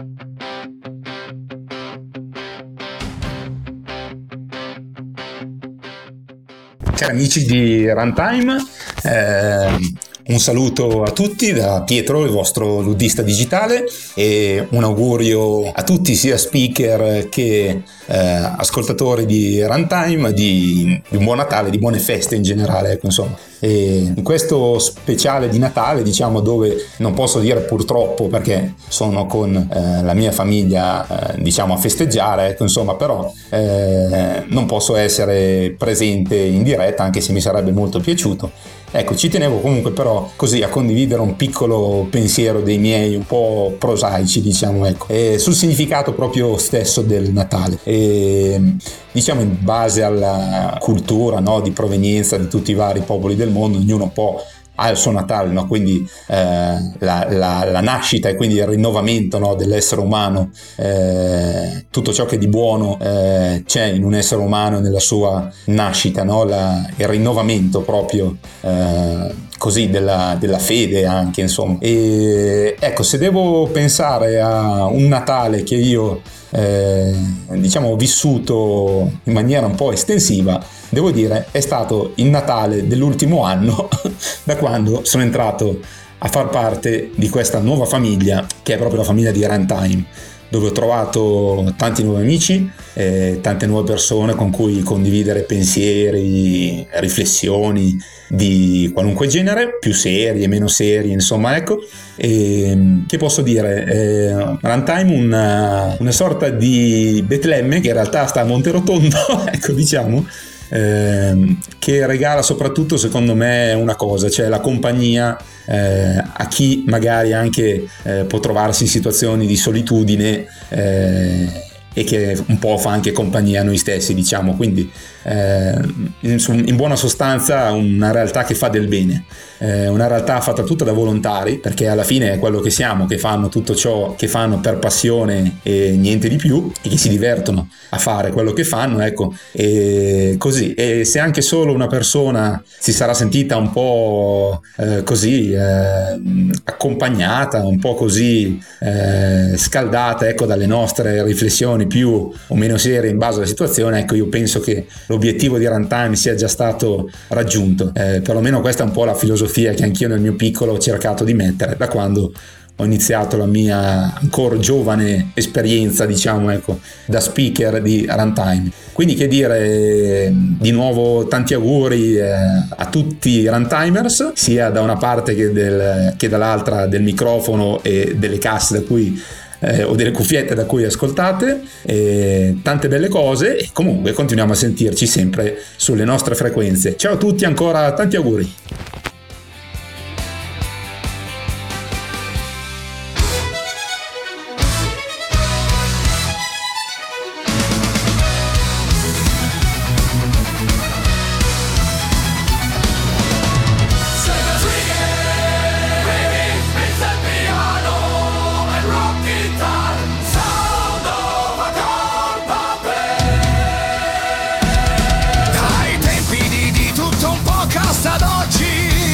Cari amici di Runtime, un saluto a tutti da Pietro, il vostro ludista digitale, e un augurio a tutti, sia speaker che ascoltatori di Runtime, di un buon Natale, di buone feste in generale, ecco, insomma. E in questo speciale di Natale, diciamo, dove non posso dire purtroppo perché sono con la mia famiglia, diciamo, a festeggiare, ecco, insomma, però non posso essere presente in diretta, anche se mi sarebbe molto piaciuto. Ecco, ci tenevo comunque però così a condividere un piccolo pensiero dei miei, un po' prosaici, diciamo, ecco, sul significato proprio stesso del Natale. E diciamo, in base alla cultura, no, di provenienza di tutti i vari popoli del mondo, ognuno un po' ha il suo Natale, no? Quindi la nascita e quindi il rinnovamento, no, dell'essere umano, tutto ciò che di buono c'è in un essere umano nella sua nascita, no? Il rinnovamento proprio così della fede anche, insomma. E ecco, se devo pensare a un Natale che io diciamo ho vissuto in maniera un po' estensiva, devo dire è stato il Natale dell'ultimo anno da quando sono entrato a far parte di questa nuova famiglia che è proprio la famiglia di Runtime, dove ho trovato tanti nuovi amici, tante nuove persone con cui condividere pensieri, riflessioni di qualunque genere, più serie, meno serie, insomma, ecco. E che posso dire? Runtime una sorta di Betlemme che in realtà sta a Monterotondo, ecco, diciamo, che regala soprattutto, secondo me, una cosa, cioè la compagnia a chi magari anche può trovarsi in situazioni di solitudine e che un po' fa anche compagnia a noi stessi, diciamo. Quindi in buona sostanza una realtà che fa del bene, una realtà fatta tutta da volontari, perché alla fine è quello che siamo, che fanno tutto ciò che fanno per passione e niente di più, e che si divertono a fare quello che fanno, ecco. E così, e se anche solo una persona si sarà sentita un po' così accompagnata, un po' così scaldata, ecco, dalle nostre riflessioni più o meno serie in base alla situazione, ecco, io penso che l'obiettivo di Runtime sia già stato raggiunto. Perlomeno questa è un po' la filosofia che anch'io nel mio piccolo ho cercato di mettere da quando ho iniziato la mia ancora giovane esperienza, diciamo, ecco, da speaker di Runtime. Quindi, che dire, di nuovo tanti auguri a tutti i Runtimers, sia da una parte che dall'altra del microfono e delle casse da cui o delle cuffiette da cui ascoltate, tante belle cose, e comunque continuiamo a sentirci sempre sulle nostre frequenze. Ciao a tutti, ancora tanti auguri. Dai tempi di tutto un po' costa ad oggi,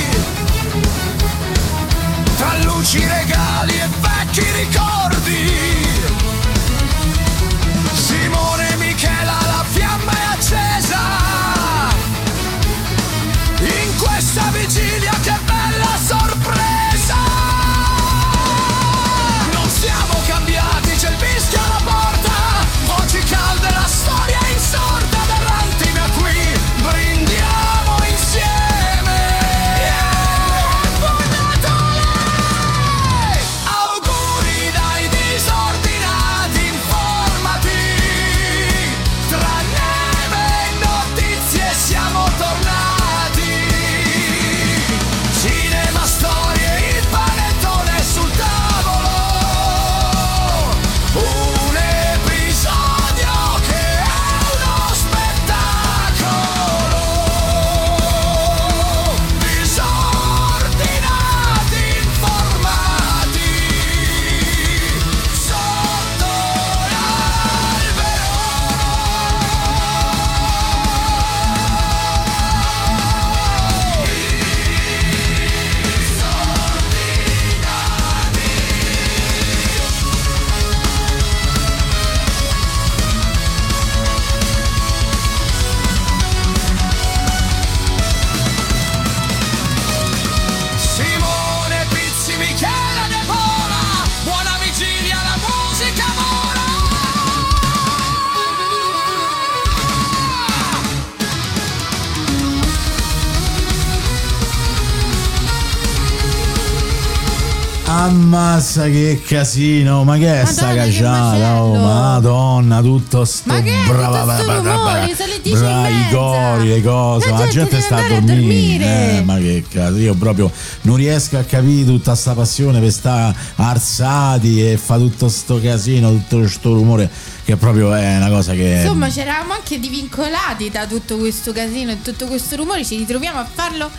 Ammazza che casino, ma che è sta cacciata? Oh madonna, tutto sto ma che è tutto sto rumore? Sono le 10:30. I cori, le cose, la gente sta a dormire. Ma che cazzo, io proprio non riesco a capire tutta sta passione per sta arzati e fa tutto sto casino, tutto sto rumore, che proprio è una cosa che... Insomma, c'eravamo anche divincolati da tutto questo casino e tutto questo rumore, ci ritroviamo a farlo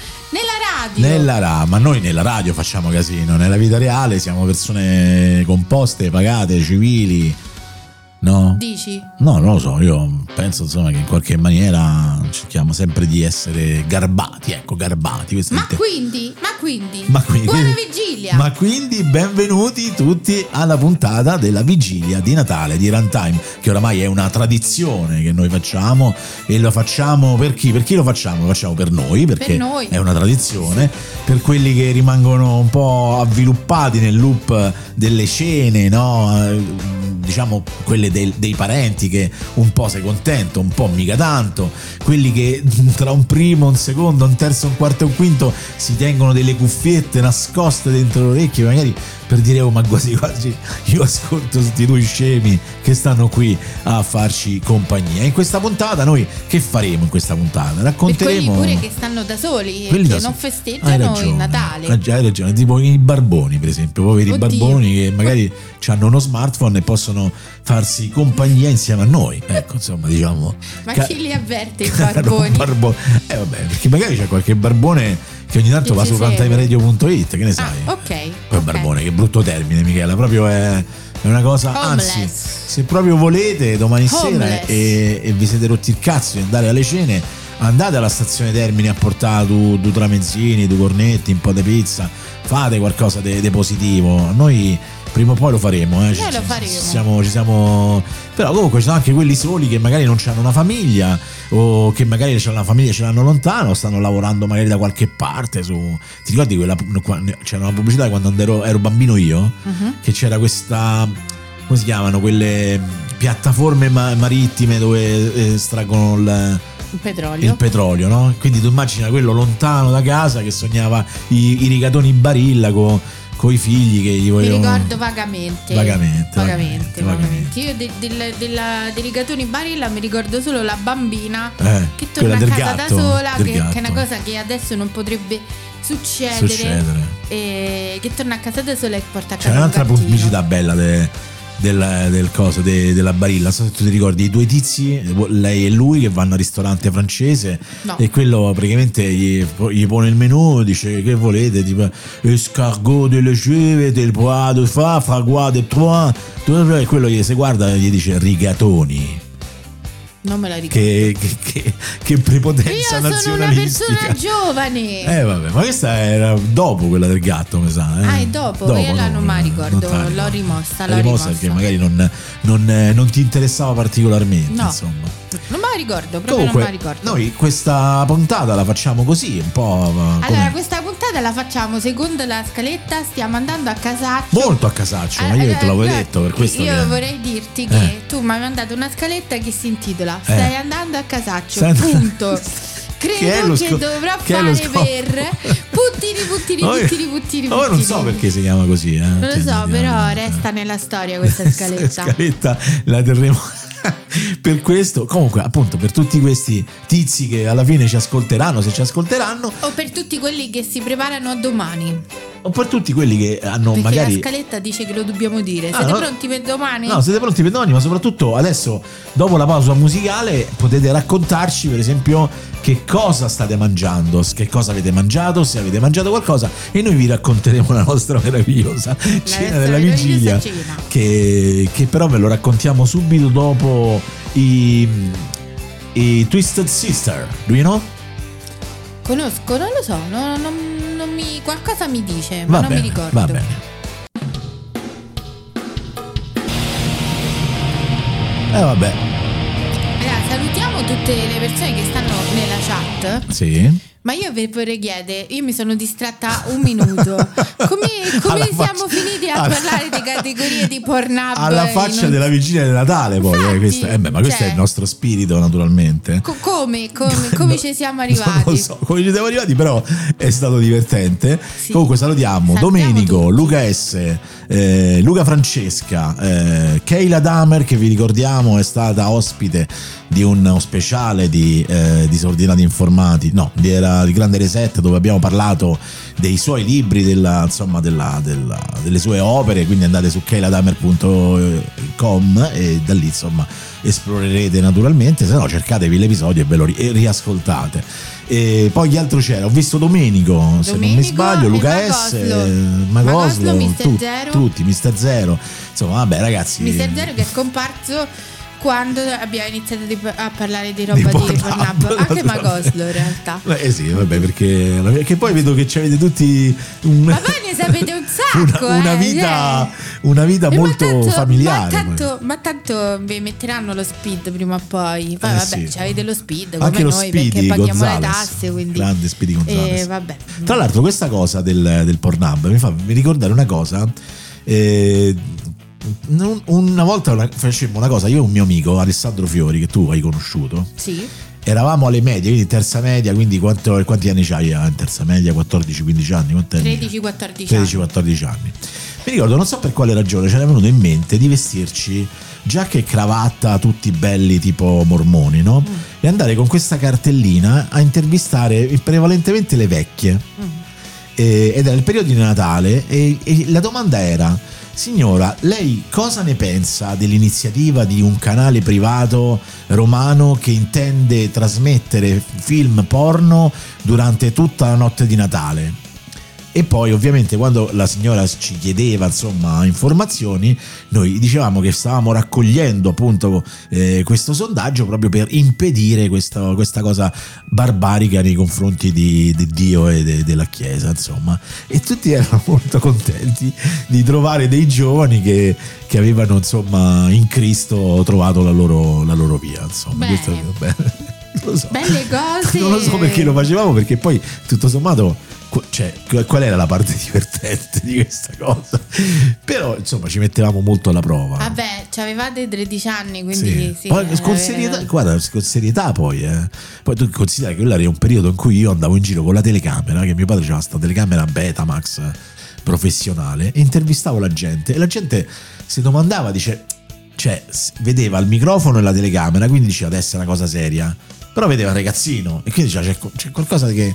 nella radio. Ma noi nella radio facciamo casino, nella vita reale siamo persone composte, pagate, civili. No? Dici? No, non lo so, io penso insomma che in qualche maniera cerchiamo sempre di essere garbati, ecco, garbati. Ma quindi, buona vigilia! Ma quindi benvenuti tutti alla puntata della vigilia di Natale di Runtime, che oramai è una tradizione che noi facciamo, e lo facciamo per chi? Per chi lo facciamo? Lo facciamo per noi, perché è una tradizione, per quelli che rimangono un po' avviluppati nel loop delle cene, no? Diciamo quelle dei parenti che un po' sei contento, un po' mica tanto, quelli che tra un primo, un secondo, un terzo, un quarto e un quinto si tengono delle cuffiette nascoste dentro le orecchie, magari per dire ma quasi quasi io ascolto questi due scemi che stanno qui a farci compagnia. In questa puntata noi che faremo in questa puntata? Racconteremo per quelli pure che stanno da soli, che non festeggiano il Natale. Hai ragione, tipo i barboni per esempio, poveri barboni che magari hanno uno smartphone e possono farsi compagnia insieme a noi, ecco, insomma, diciamo. Ma chi li avverte i barboni? Vabbè, perché magari c'è qualche barbone che ogni tanto va su runtimeradio.it, che ne sai? Ok. Poi barbone, che brutto termine, Michela, proprio è una cosa. Homeless. Anzi, se proprio volete domani sera e vi siete rotti il cazzo di andare alle cene, andate alla stazione Termini a portare due tramezzini, due cornetti, un po' di pizza, fate qualcosa di positivo. Noi prima o poi lo faremo, lo faremo. Ci siamo. Però comunque ci sono anche quelli soli che magari non hanno una famiglia, o che magari c'hanno una famiglia, ce l'hanno lontano, stanno lavorando magari da qualche parte su. Ti ricordi c'era una pubblicità quando ero bambino io? Che c'era questa, come si chiamano, quelle piattaforme marittime dove estraggono il petrolio, no? Quindi tu immagina quello lontano da casa che sognava i rigatoni Barilla con i figli che gli volevano. Mi ricordo vagamente. Io dei rigatoni Barilla mi ricordo solo la bambina che torna a casa da sola, che è una cosa che adesso non potrebbe succedere. Che torna a casa da sola e porta a casa. C'è un'altra pubblicità bella del coso della Barilla, non so se tu ti ricordi i due tizi, lei e lui, che vanno al ristorante francese, e quello praticamente gli pone il menù, dice che volete, tipo escargot de leche, del pois de fa, fragois de trois, e quello gli si guarda e gli dice rigatoni. Non me la ricordo. Che prepotenza nazionalistica. Io sono una persona giovane. Vabbè, ma questa era dopo quella del gatto, mi sa. È dopo io non me la ricordo. L'ho rimossa perché magari non ti interessava particolarmente, insomma. Non me la ricordo, proprio comunque, non me la ricordo. Noi questa puntata la facciamo così, un po'. Allora, questa puntata la facciamo secondo la scaletta, stiamo andando a casaccio. Molto a casaccio, ma io te l'avevo detto, per questo. Io vorrei dirti che tu mi hai mandato una scaletta che si intitola Stai andando a casaccio, punto. Credo che dovrò fare per puttini. Oh, non so perché si chiama così. Non lo so, però resta nella storia questa scaletta. La scaletta la terremo per questo. Comunque, appunto, per tutti questi tizi che alla fine ci ascolteranno, se ci ascolteranno, o per tutti quelli che si preparano a domani, o per tutti quelli che hanno perché magari. La scaletta dice che lo dobbiamo dire. Siete pronti per domani? No, siete pronti per domani, ma soprattutto adesso, dopo la pausa musicale, potete raccontarci, per esempio, che cosa state mangiando, che cosa avete mangiato, se avete mangiato qualcosa, e noi vi racconteremo la nostra meravigliosa cena della vigilia, che però ve lo raccontiamo subito dopo i Twisted Sister. Do you know? Conosco, non lo so, non mi, qualcosa mi dice, ma non mi ricordo. Va bene. Vabbè. Allora, salutiamo tutte le persone che stanno nella chat. Sì. Ma io vi vorrei chiedere, io mi sono distratta un minuto. Come siamo finiti a parlare di categorie di Pornhub? Alla faccia della vigilia di Natale, poi. Infatti, ma questo è il nostro spirito, naturalmente. Come ci siamo arrivati? Non lo so come ci siamo arrivati, però è stato divertente. Sì. Comunque salutiamo Domenico, tutti. Luca S, Luca Francesca, Keila Damer, che vi ricordiamo è stata ospite di uno speciale di Disordinati Informati, no, era il Grande Reset, dove abbiamo parlato dei suoi libri, delle sue opere, quindi andate su keiladamer.com e da lì insomma esplorerete naturalmente, se no cercatevi l'episodio e ve lo riascoltate. E poi chi altro c'era? Ho visto Domenico, se non mi sbaglio, Luca S, Magoslo, tutti, Mister Zero, insomma vabbè ragazzi, Mister Zero che è scomparso quando abbiamo iniziato a parlare di roba di Pornhub, anche Magoslo in realtà. Sì, vabbè, perché poi vedo che ci avete tutti ma voi ne sapete un sacco, una vita molto familiare. Ma tanto vi metteranno lo speed prima o poi. Vabbè, sì. Avete lo speed come anche noi, lo Speedy, perché paghiamo Gonzales, le tasse, quindi grande Speedy Gonzales. Vabbè. Tra l'altro questa cosa del Pornhub mi fa ricordare una cosa. Una volta facemmo una cosa, io e un mio amico Alessandro Fiori, che tu hai conosciuto. Sì. Eravamo alle medie, quindi terza media, quindi quanti anni c'hai in terza media? 14-15 anni? 13-14 anni. Mi ricordo, non so per quale ragione, ci era venuto in mente di vestirci giacca e cravatta tutti belli tipo mormoni, no? E andare con questa cartellina a intervistare prevalentemente le vecchie. Ed era il periodo di Natale e la domanda era: signora, lei cosa ne pensa dell'iniziativa di un canale privato romano che intende trasmettere film porno durante tutta la notte di Natale? E poi ovviamente quando la signora ci chiedeva insomma informazioni, noi dicevamo che stavamo raccogliendo appunto questo sondaggio proprio per impedire questa cosa barbarica nei confronti di Dio e della Chiesa, insomma. E tutti erano molto contenti di trovare dei giovani che avevano insomma in Cristo trovato la loro via, insomma. Questo, lo so. Belle cose. Non lo so perché lo facevamo, perché poi tutto sommato, cioè, qual era la parte divertente di questa cosa? Però insomma ci mettevamo molto alla prova. Vabbè, avevate 13 anni, quindi sì, poi, con serietà, guarda, con serietà poi tu considera che quello era un periodo in cui io andavo in giro con la telecamera, che mio padre aveva questa telecamera Betamax professionale, e intervistavo la gente e la gente si domandava, cioè vedeva il microfono e la telecamera, quindi diceva adesso è una cosa seria, però vedeva il ragazzino e quindi diceva c'è qualcosa che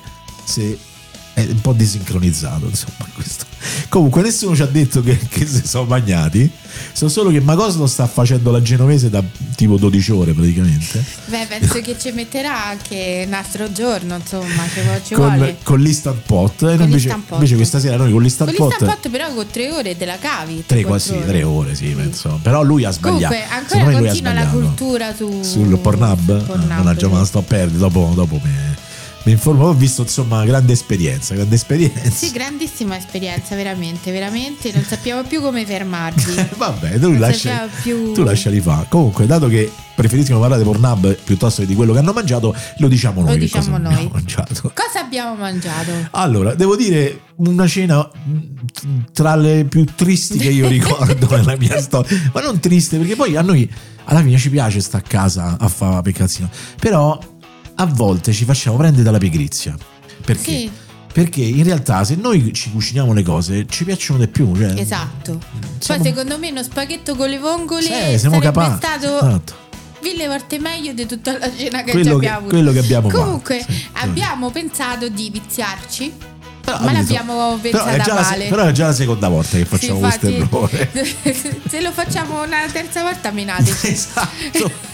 è un po' desincronizzato, insomma, questo. Comunque nessuno ci ha detto che si sono bagnati, so solo che Magoslo sta facendo la genovese da tipo 12 ore praticamente. Beh, penso che ci metterà anche un altro giorno, insomma, ci vuole. Con l'Instant Pot, invece questa sera noi con l'Instant Pot però con 3 ore te la cavi. 3 ore, sì, penso. Però lui ha sbagliato. Comunque ancora continua la cultura sul Pornhub. Mannaggia, ma la sto a perdere, dopo mi informo, ho visto insomma grande esperienza. Sì, grandissima esperienza, veramente, non sappiamo più come fermarvi. Vabbè, tu lasciali fare. Comunque, dato che preferiscono parlare di Pornhub piuttosto che di quello che hanno mangiato, lo diciamo noi. Abbiamo mangiato. Cosa abbiamo mangiato? Allora, devo dire, una cena tra le più tristi che io ricordo nella mia storia. Ma non triste, perché poi a noi alla fine ci piace sta a casa a fare peccazzino, però a volte ci facciamo prendere dalla pigrizia. Perché? Sì. Perché in realtà se noi ci cuciniamo le cose ci piacciono di più, cioè, esatto. Poi secondo me uno spaghetto con le vongole siamo sarebbe stato 1000 volte meglio di tutta la cena che abbiamo avuto. Quello che abbiamo comunque fatto. Sì. Abbiamo pensato di viziarci, ma l'abbiamo pensata male. Però è già la seconda volta che facciamo questo errore. Se lo facciamo una terza volta menate. Esatto.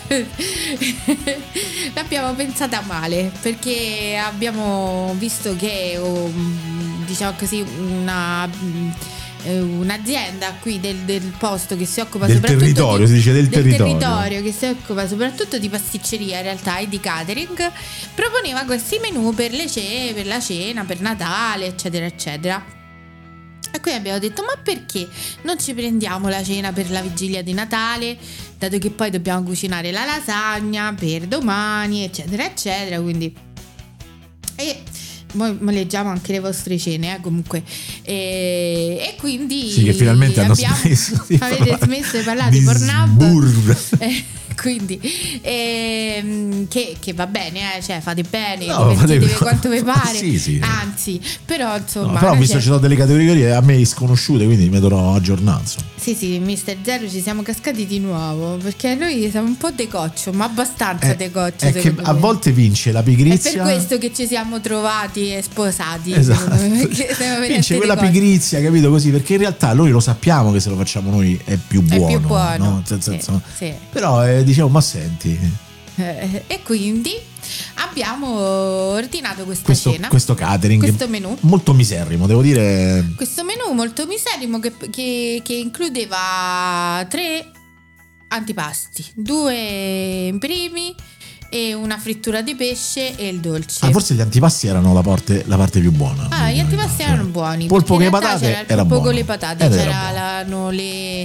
L'abbiamo pensata male, perché abbiamo visto che diciamo così un'azienda qui del posto che si occupa del territorio, si dice del territorio che si occupa soprattutto di pasticceria in realtà e di catering, proponeva questi menù per la cena, per Natale, eccetera eccetera. E qui abbiamo detto: ma perché non ci prendiamo la cena per la vigilia di Natale, dato che poi dobbiamo cucinare la lasagna per domani, eccetera eccetera. Quindi ma leggiamo anche le vostre cene, comunque. E quindi sì, che finalmente avete smesso di parlare di Pornhub. Quindi che va bene, cioè fate bene, divertitevi quanto vi pare. Sì. Anzi, però insomma, però visto che ci sono delle categorie a me sconosciute, quindi mi dovrò aggiornare. Sì, Mister Zero, ci siamo cascati di nuovo, perché noi siamo un po' decoccio, ma abbastanza decoccio. È che a volte vince la pigrizia. È per questo che ci siamo trovati e sposati. Esatto. Vince quella pigrizia, capito, così, perché in realtà noi lo sappiamo che se lo facciamo noi è più buono, no? Sì. Però diciamo, ma senti, e quindi abbiamo ordinato questa cena, questo catering, questo menù molto miserrimo, devo dire. Questo menù molto miserrimo che includeva 3 antipasti, 2 primi e una frittura di pesce e il dolce. Forse gli antipasti erano la parte più buona. Gli antipasti erano buoni. Polpo con le patate era buono. Con le patate c'erano le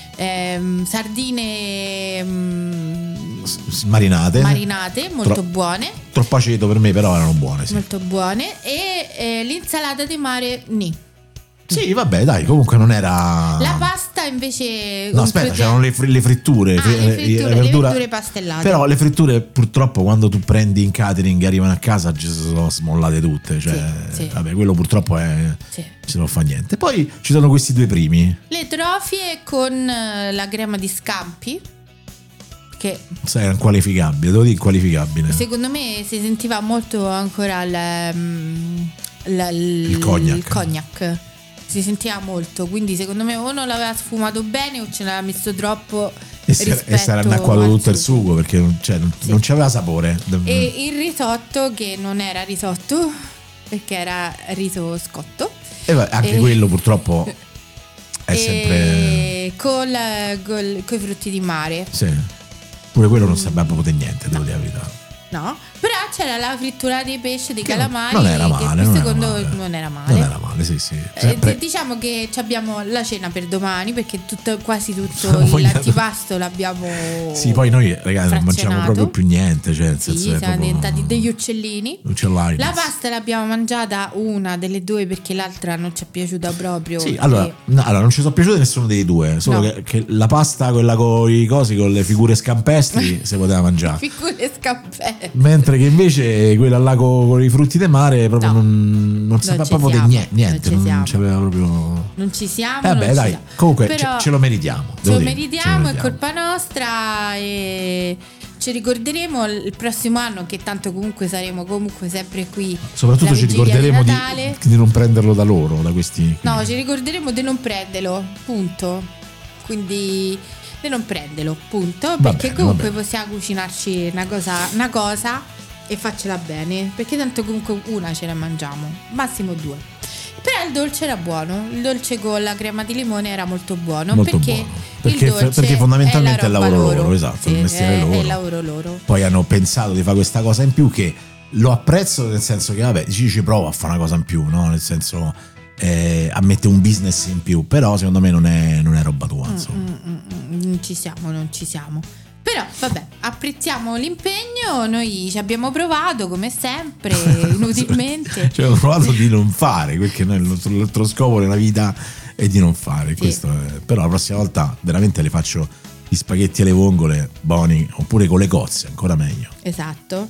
sardine marinate molto buone, troppo aceto per me, però erano buone, sì. Molto buone. E l'insalata di mare sì, vabbè, dai, comunque non era. La pasta invece. No, aspetta, c'erano le fritture, le verdure pastellate. Però le fritture, purtroppo, quando tu prendi in catering e arrivano a casa, ci sono smollate tutte. Cioè, sì. Vabbè, quello purtroppo ci non fa niente. Poi ci sono questi 2 primi. Le trofie con la crema di scampi. Che è inqualificabile, devo dire inqualificabile. Secondo me si sentiva molto ancora il cognac. Si sentiva molto, quindi secondo me o non l'aveva sfumato bene o ce l'aveva messo troppo e sarà annacquato tutto il sugo, perché non c'aveva sapore. E il risotto, che non era risotto perché era riso scotto, anche quello purtroppo è sempre con i frutti di mare. Sì, pure quello non sapeva proprio di niente, devo dire la verità. No, però c'era la frittura di pesce, dei calamari. Non era male. Non era male, sì. Diciamo che abbiamo la cena per domani, perché quasi tutto l'antipasto l'abbiamo. Sì, poi noi, ragazzi, non mangiamo proprio più niente. Cioè, siamo diventati degli uccellini. La pasta l'abbiamo mangiata una delle 2 perché l'altra non ci è piaciuta proprio. Sì, allora non ci sono piaciute nessuno dei 2. Solo che la pasta, quella con i cosi, con le figure scampestri, si poteva mangiare. Figure scampestri. Mentre che invece quella là con i frutti del mare proprio non sapeva proprio di niente, non c'aveva proprio. Non ci siamo. Vabbè, dai, comunque ce lo meritiamo. Ce lo meritiamo, è colpa nostra e ci ricorderemo il prossimo anno, che tanto comunque saremo sempre qui. Soprattutto ci ricorderemo di non prenderlo da loro, da questi. No, ci ricorderemo di non prenderlo, punto. Quindi di non prenderlo, punto. Perché comunque possiamo cucinarci una cosa e farcela bene, perché tanto comunque una ce la mangiamo, massimo 2. Però il dolce era buono, il dolce con la crema di limone era molto buono, perché fondamentalmente è il lavoro loro, esatto, il mestiere loro. È il lavoro loro. Poi hanno pensato di fare questa cosa in più, che lo apprezzo, nel senso che vabbè, ci provo a fare una cosa in più, no? Nel senso ammette un business in più, però secondo me non è roba tua, insomma. Non ci siamo. Però vabbè, apprezziamo l'impegno, noi ci abbiamo provato come sempre, inutilmente. Ci abbiamo provato di non fare, perché noi il nostro scopo nella vita è di non fare. Sì. Però la prossima volta veramente le faccio gli spaghetti alle vongole buoni, oppure con le cozze, ancora meglio. Esatto.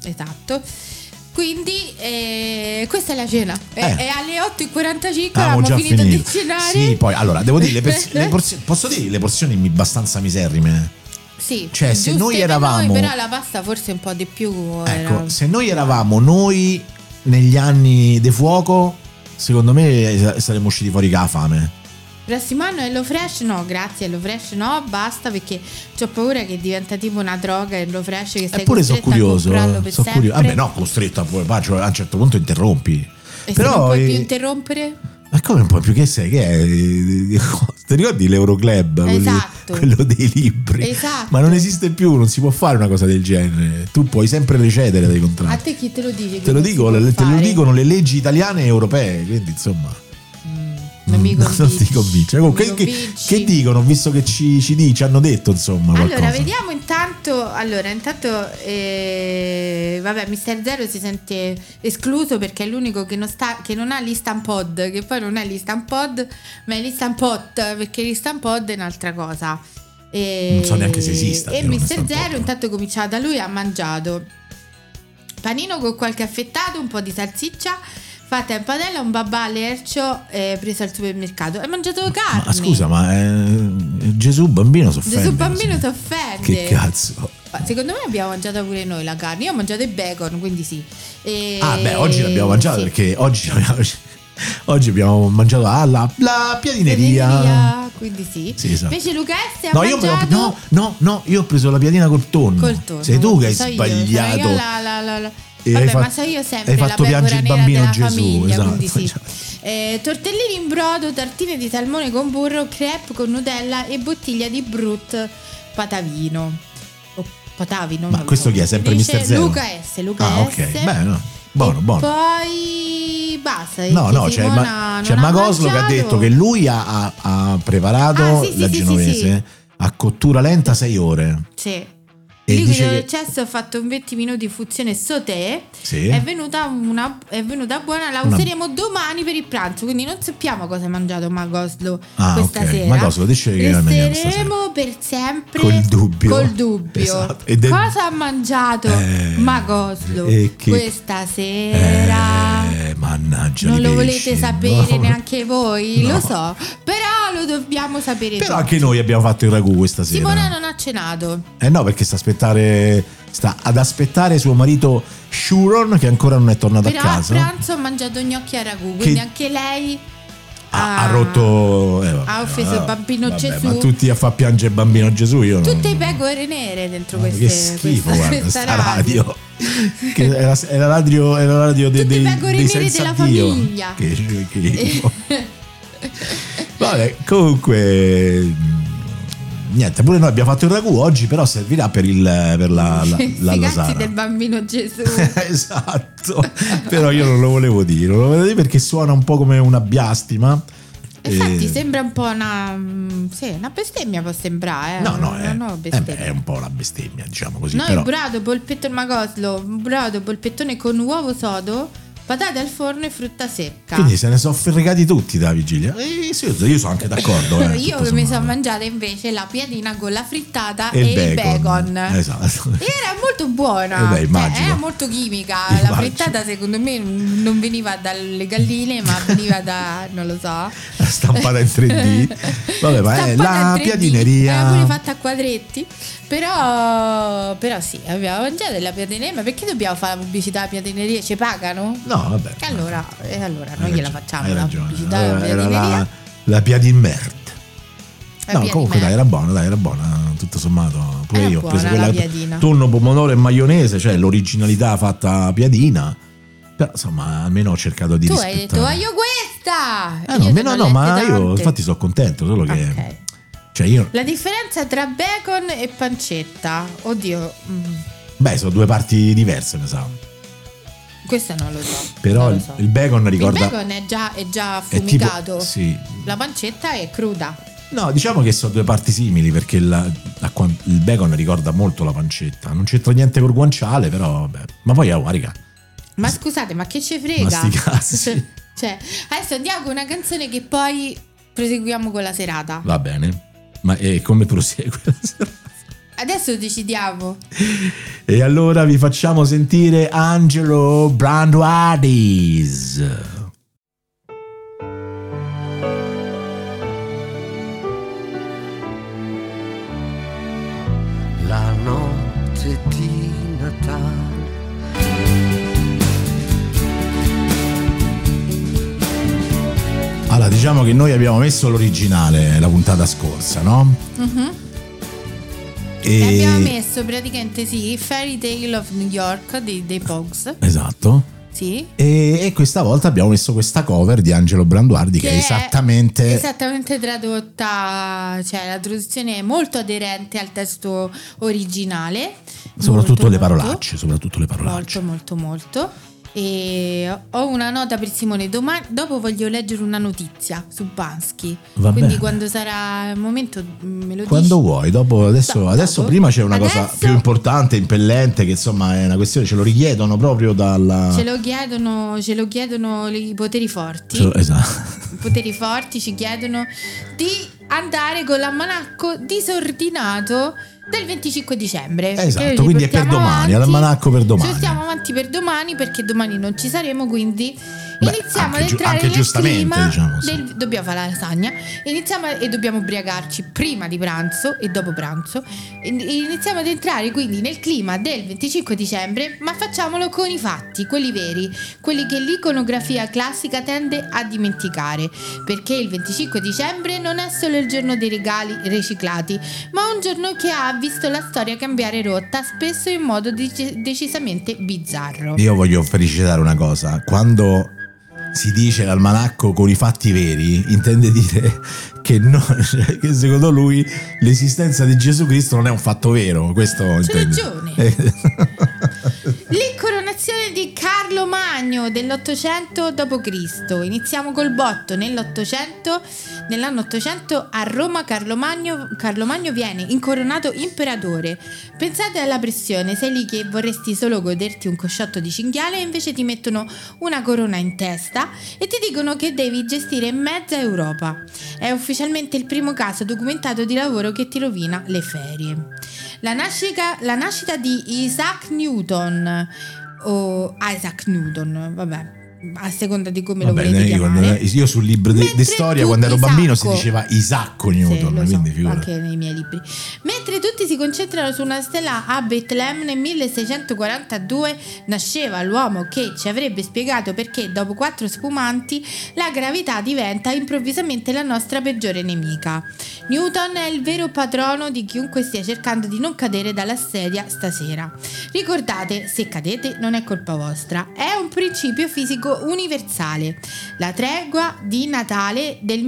Quindi questa è la cena. È alle 8:45, abbiamo finito di cenare. Sì, poi allora devo dire posso dire le porzioni abbastanza miserrime. Sì, cioè se noi eravamo però la pasta forse un po' di più. Ecco, se noi eravamo negli anni de fuoco, secondo me saremmo usciti fuori con la fame. Prossimo anno Hello Fresh no, grazie, Hello Fresh no, basta, perché ho paura che diventa tipo una droga Hello Fresh, che stai costretto a comprarlo per sempre. Vabbè, no, costretto a un certo punto interrompi. E però se non puoi più interrompere? Ma come un po' più, che sei? Che è? Ti ricordi l'Euroclub? Esatto. Quello dei libri. Esatto. Ma non esiste più, non si può fare una cosa del genere. Tu puoi sempre recedere dai contratti. A te chi te lo dice? Te lo dicono le leggi italiane e europee, quindi insomma. Non ti convince. Che dicono, visto che ci hanno detto insomma qualcosa. Allora vediamo intanto vabbè, Mr. Zero si sente escluso perché è l'unico che non ha l'Istampod, che poi non è l'Istampod ma è l'Istampot, perché l'Istampod è un'altra cosa. Non so neanche se esista. E Mr. Zero intanto cominciava da lui, ha mangiato panino con qualche affettato, un po' di salsiccia fatta in padella, un babà lercio preso al supermercato. Hai mangiato carne. Ma scusa, Gesù bambino s'offende. Gesù bambino s'offende. Che cazzo. Secondo me abbiamo mangiato pure noi la carne. Io ho mangiato il bacon, quindi sì. Oggi l'abbiamo mangiato, sì. Perché oggi abbiamo mangiato la piadineria. Quindi sì. Esatto. Invece Luca S ha mangiato... Io ho preso la piadina col tonno. Sei tu che hai sbagliato. Vabbè, ma so io sempre hai fatto la pecora il nera bambino della Gesù, famiglia, esatto. quindi sì. Tortellini in brodo, tartine di salmone con burro, crepe con Nutella e bottiglia di Brut Patavino. Patavino. Ma questo chi è? Sempre Mr. Zero? Luca S. Ok. Beh, no. Buono. Poi basta. C'è Magoslo che ha detto che lui ha preparato la genovese a cottura lenta 6 ore. Sì. Lì dice che ho fatto un 20 minuti fuzione sauté. Sì. È venuta buona. La useremo domani per il pranzo. Quindi non sappiamo cosa ha mangiato Magoslo questa sera. Magoslo, dice che resteremo per sempre col dubbio. Esatto. Cosa ha mangiato Magoslo questa sera? Mannaggia. Non lo volete sapere neanche voi? No. Lo so. Però lo dobbiamo sapere. Però anche noi abbiamo fatto il ragù questa sera. Simona non ha cenato. No, perché sta ad aspettare suo marito Shuron, che ancora non è tornato a casa. Però a pranzo ha mangiato gnocchi a ragù, quindi anche lei ha rotto. Ha offeso il bambino Gesù. Ma tutti a far piangere il bambino Gesù. Tutte i pecore nere dentro che schifo, questa radio. Che è la radio dei pecore nere della famiglia. Che schifo. Vabbè, comunque niente, pure noi abbiamo fatto il ragù oggi, però servirà per la lasagna del bambino Gesù. Esatto. Però io non lo volevo dire perché suona un po' come una biastima. Infatti sembra un po' una bestemmia, può sembrare. No, è un po' una bestemmia, diciamo così. Noi però... brodo, polpettone Magoslo, brodo, polpettone con uovo sodo, patate al forno e frutta secca. Quindi se ne sono fregati tutti da vigilia. Io sono anche d'accordo. Io mi sono mangiata invece la piadina con la frittata e il bacon. Esatto. E era molto buona. Era molto chimica. La frittata secondo me non veniva dalle galline, ma veniva da, non lo so, stampata in 3D. Vabbè, ma è la piadineria. Era pure fatta a quadretti. Però sì, abbiamo mangiato la piadineria. Ma perché dobbiamo fare la pubblicità alla piadineria? Ci pagano? No, vabbè. E allora noi gliela facciamo la pubblicità alla piadineria. Era la piadinmert. Comunque dai, era buona, tutto sommato. Pure io ho preso quella tonno, pomodoro e maionese, cioè l'originalità fatta piadina. Però insomma, almeno ho cercato di rispettare. Tu hai detto, voglio questa! Ma io infatti sono contento, solo che... Okay. Cioè la differenza tra bacon e pancetta, oddio. Beh, sono due parti diverse, mi sa. Questa non lo so. Però il bacon ricorda. Il bacon è già affumicato. Tipo, sì. La pancetta è cruda. No, diciamo che sono due parti simili, perché il bacon ricorda molto la pancetta. Non c'entra niente col guanciale, però vabbè. Ma poi raga. Ma scusate, ma che ci frega? Ma sti cazzi. Cioè, adesso andiamo con una canzone che poi proseguiamo con la serata. Va bene. Ma come prosegue la serata? Adesso decidiamo. E allora vi facciamo sentire Angelo Branduardi's. La notte di Natale. Allora, diciamo che noi abbiamo messo l'originale la puntata scorsa, no? Uh-huh. E abbiamo messo praticamente Fairy Tale of New York dei Pogues. Esatto. Sì. E questa volta abbiamo messo questa cover di Angelo Branduardi che è esattamente tradotta, cioè la traduzione è molto aderente al testo originale. Soprattutto le parolacce. Molto. E ho una nota per Simone dopo voglio leggere una notizia su Bansky. Va quindi bene. Quando sarà il momento me lo quando dici. vuoi, dopo adesso prima c'è una cosa più importante, impellente, che insomma è una questione, ce lo richiedono proprio dalla... Ce lo chiedono i poteri forti. Esatto. I poteri forti ci chiedono di andare con l'almanacco disordinato del 25 dicembre. Esatto, quindi è per domani, l'almanacco per domani. Ci stiamo avanti per domani perché domani non ci saremo, quindi iniziamo ad entrare anche nel giustamente, clima diciamo, sì. dobbiamo fare la lasagna, e dobbiamo ubriacarci prima di pranzo e dopo pranzo. Iniziamo ad entrare quindi nel clima del 25 dicembre, ma facciamolo con i fatti, quelli veri, quelli che l'iconografia classica tende a dimenticare, perché il 25 dicembre non è solo il giorno dei regali riciclati, ma un giorno che ha visto la storia cambiare rotta, spesso in modo decisamente bizzarro. Io voglio felicitare una cosa: quando si dice l'almanacco con i fatti veri, intende dire che secondo lui l'esistenza di Gesù Cristo non è un fatto vero. Questo c'è intende. ragione. L'incoronazione di Carlo Magno dell'800 d.C. Iniziamo col botto. Nell'anno 800 a Roma Carlo Magno viene incoronato imperatore. Pensate alla pressione, sei lì che vorresti solo goderti un cosciotto di cinghiale e invece ti mettono una corona in testa e ti dicono che devi gestire mezza Europa. È ufficialmente il primo caso documentato di lavoro che ti rovina le ferie. La nascita di Isaac Newton, vabbè, a seconda di come lo volete chiamare. Io sul libro di storia, quando ero bambino, si diceva Isacco Newton, sì, quindi anche nei miei libri. Mentre tutti si concentrano su una stella a Betlemme, nel 1642 nasceva l'uomo che ci avrebbe spiegato perché dopo 4 spumanti la gravità diventa improvvisamente la nostra peggiore nemica. Newton è il vero patrono di chiunque stia cercando di non cadere dalla sedia stasera. Ricordate, se cadete non è colpa vostra, è un principio fisico universale. La tregua di Natale del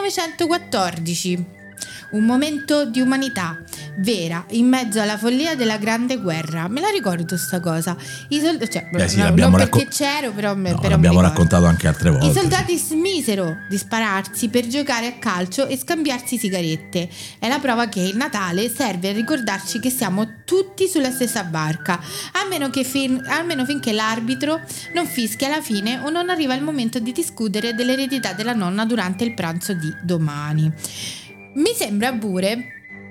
1914. Un momento di umanità vera in mezzo alla follia della Grande Guerra. Me la ricordo sta cosa. Non perché c'ero, però l'abbiamo raccontato anche altre volte. I soldati smisero di spararsi per giocare a calcio e scambiarsi sigarette. È la prova che il Natale serve a ricordarci che siamo tutti sulla stessa barca, almeno finché l'arbitro non fischia alla fine o non arriva il momento di discutere dell'eredità della nonna durante il pranzo di domani. Mi sembra pure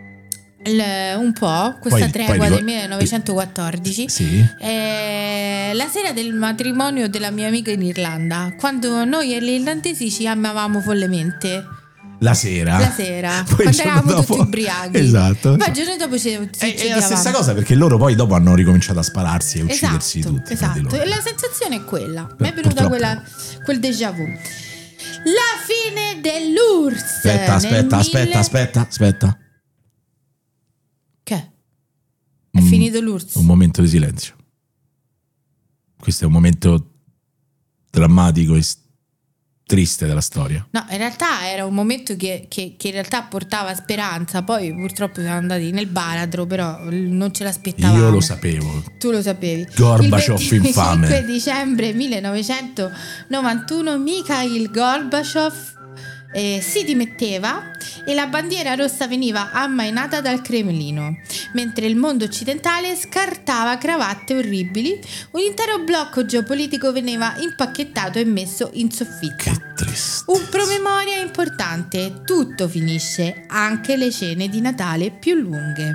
un po' questa tregua del 1914. Sì. La sera del matrimonio della mia amica in Irlanda, quando noi e gli irlandesi ci amavamo follemente. La sera quando eravamo tutti ubriachi. Esatto. Poi il giorno dopo è la stessa cosa, perché loro poi dopo hanno ricominciato a spararsi e uccidersi tutti. Esatto. E la sensazione è quella. Mi è venuta quel déjà vu. La fine dell'URSS. Aspetta. Che? È finito l'URSS. Un momento di silenzio. Questo è un momento drammatico e triste della storia. No, in realtà era un momento che in realtà portava speranza. Poi purtroppo siamo andati nel baratro, però non ce l'aspettavamo. Io lo sapevo. Tu lo sapevi. Gorbaciov infame. Il 25 dicembre 1991 Mikhail Gorbaciov si dimetteva e la bandiera rossa veniva ammainata dal Cremlino, mentre il mondo occidentale scartava cravatte orribili. Un intero blocco geopolitico veniva impacchettato e messo in soffitta. Che triste. Un promemoria importante: tutto finisce, anche le cene di Natale più lunghe.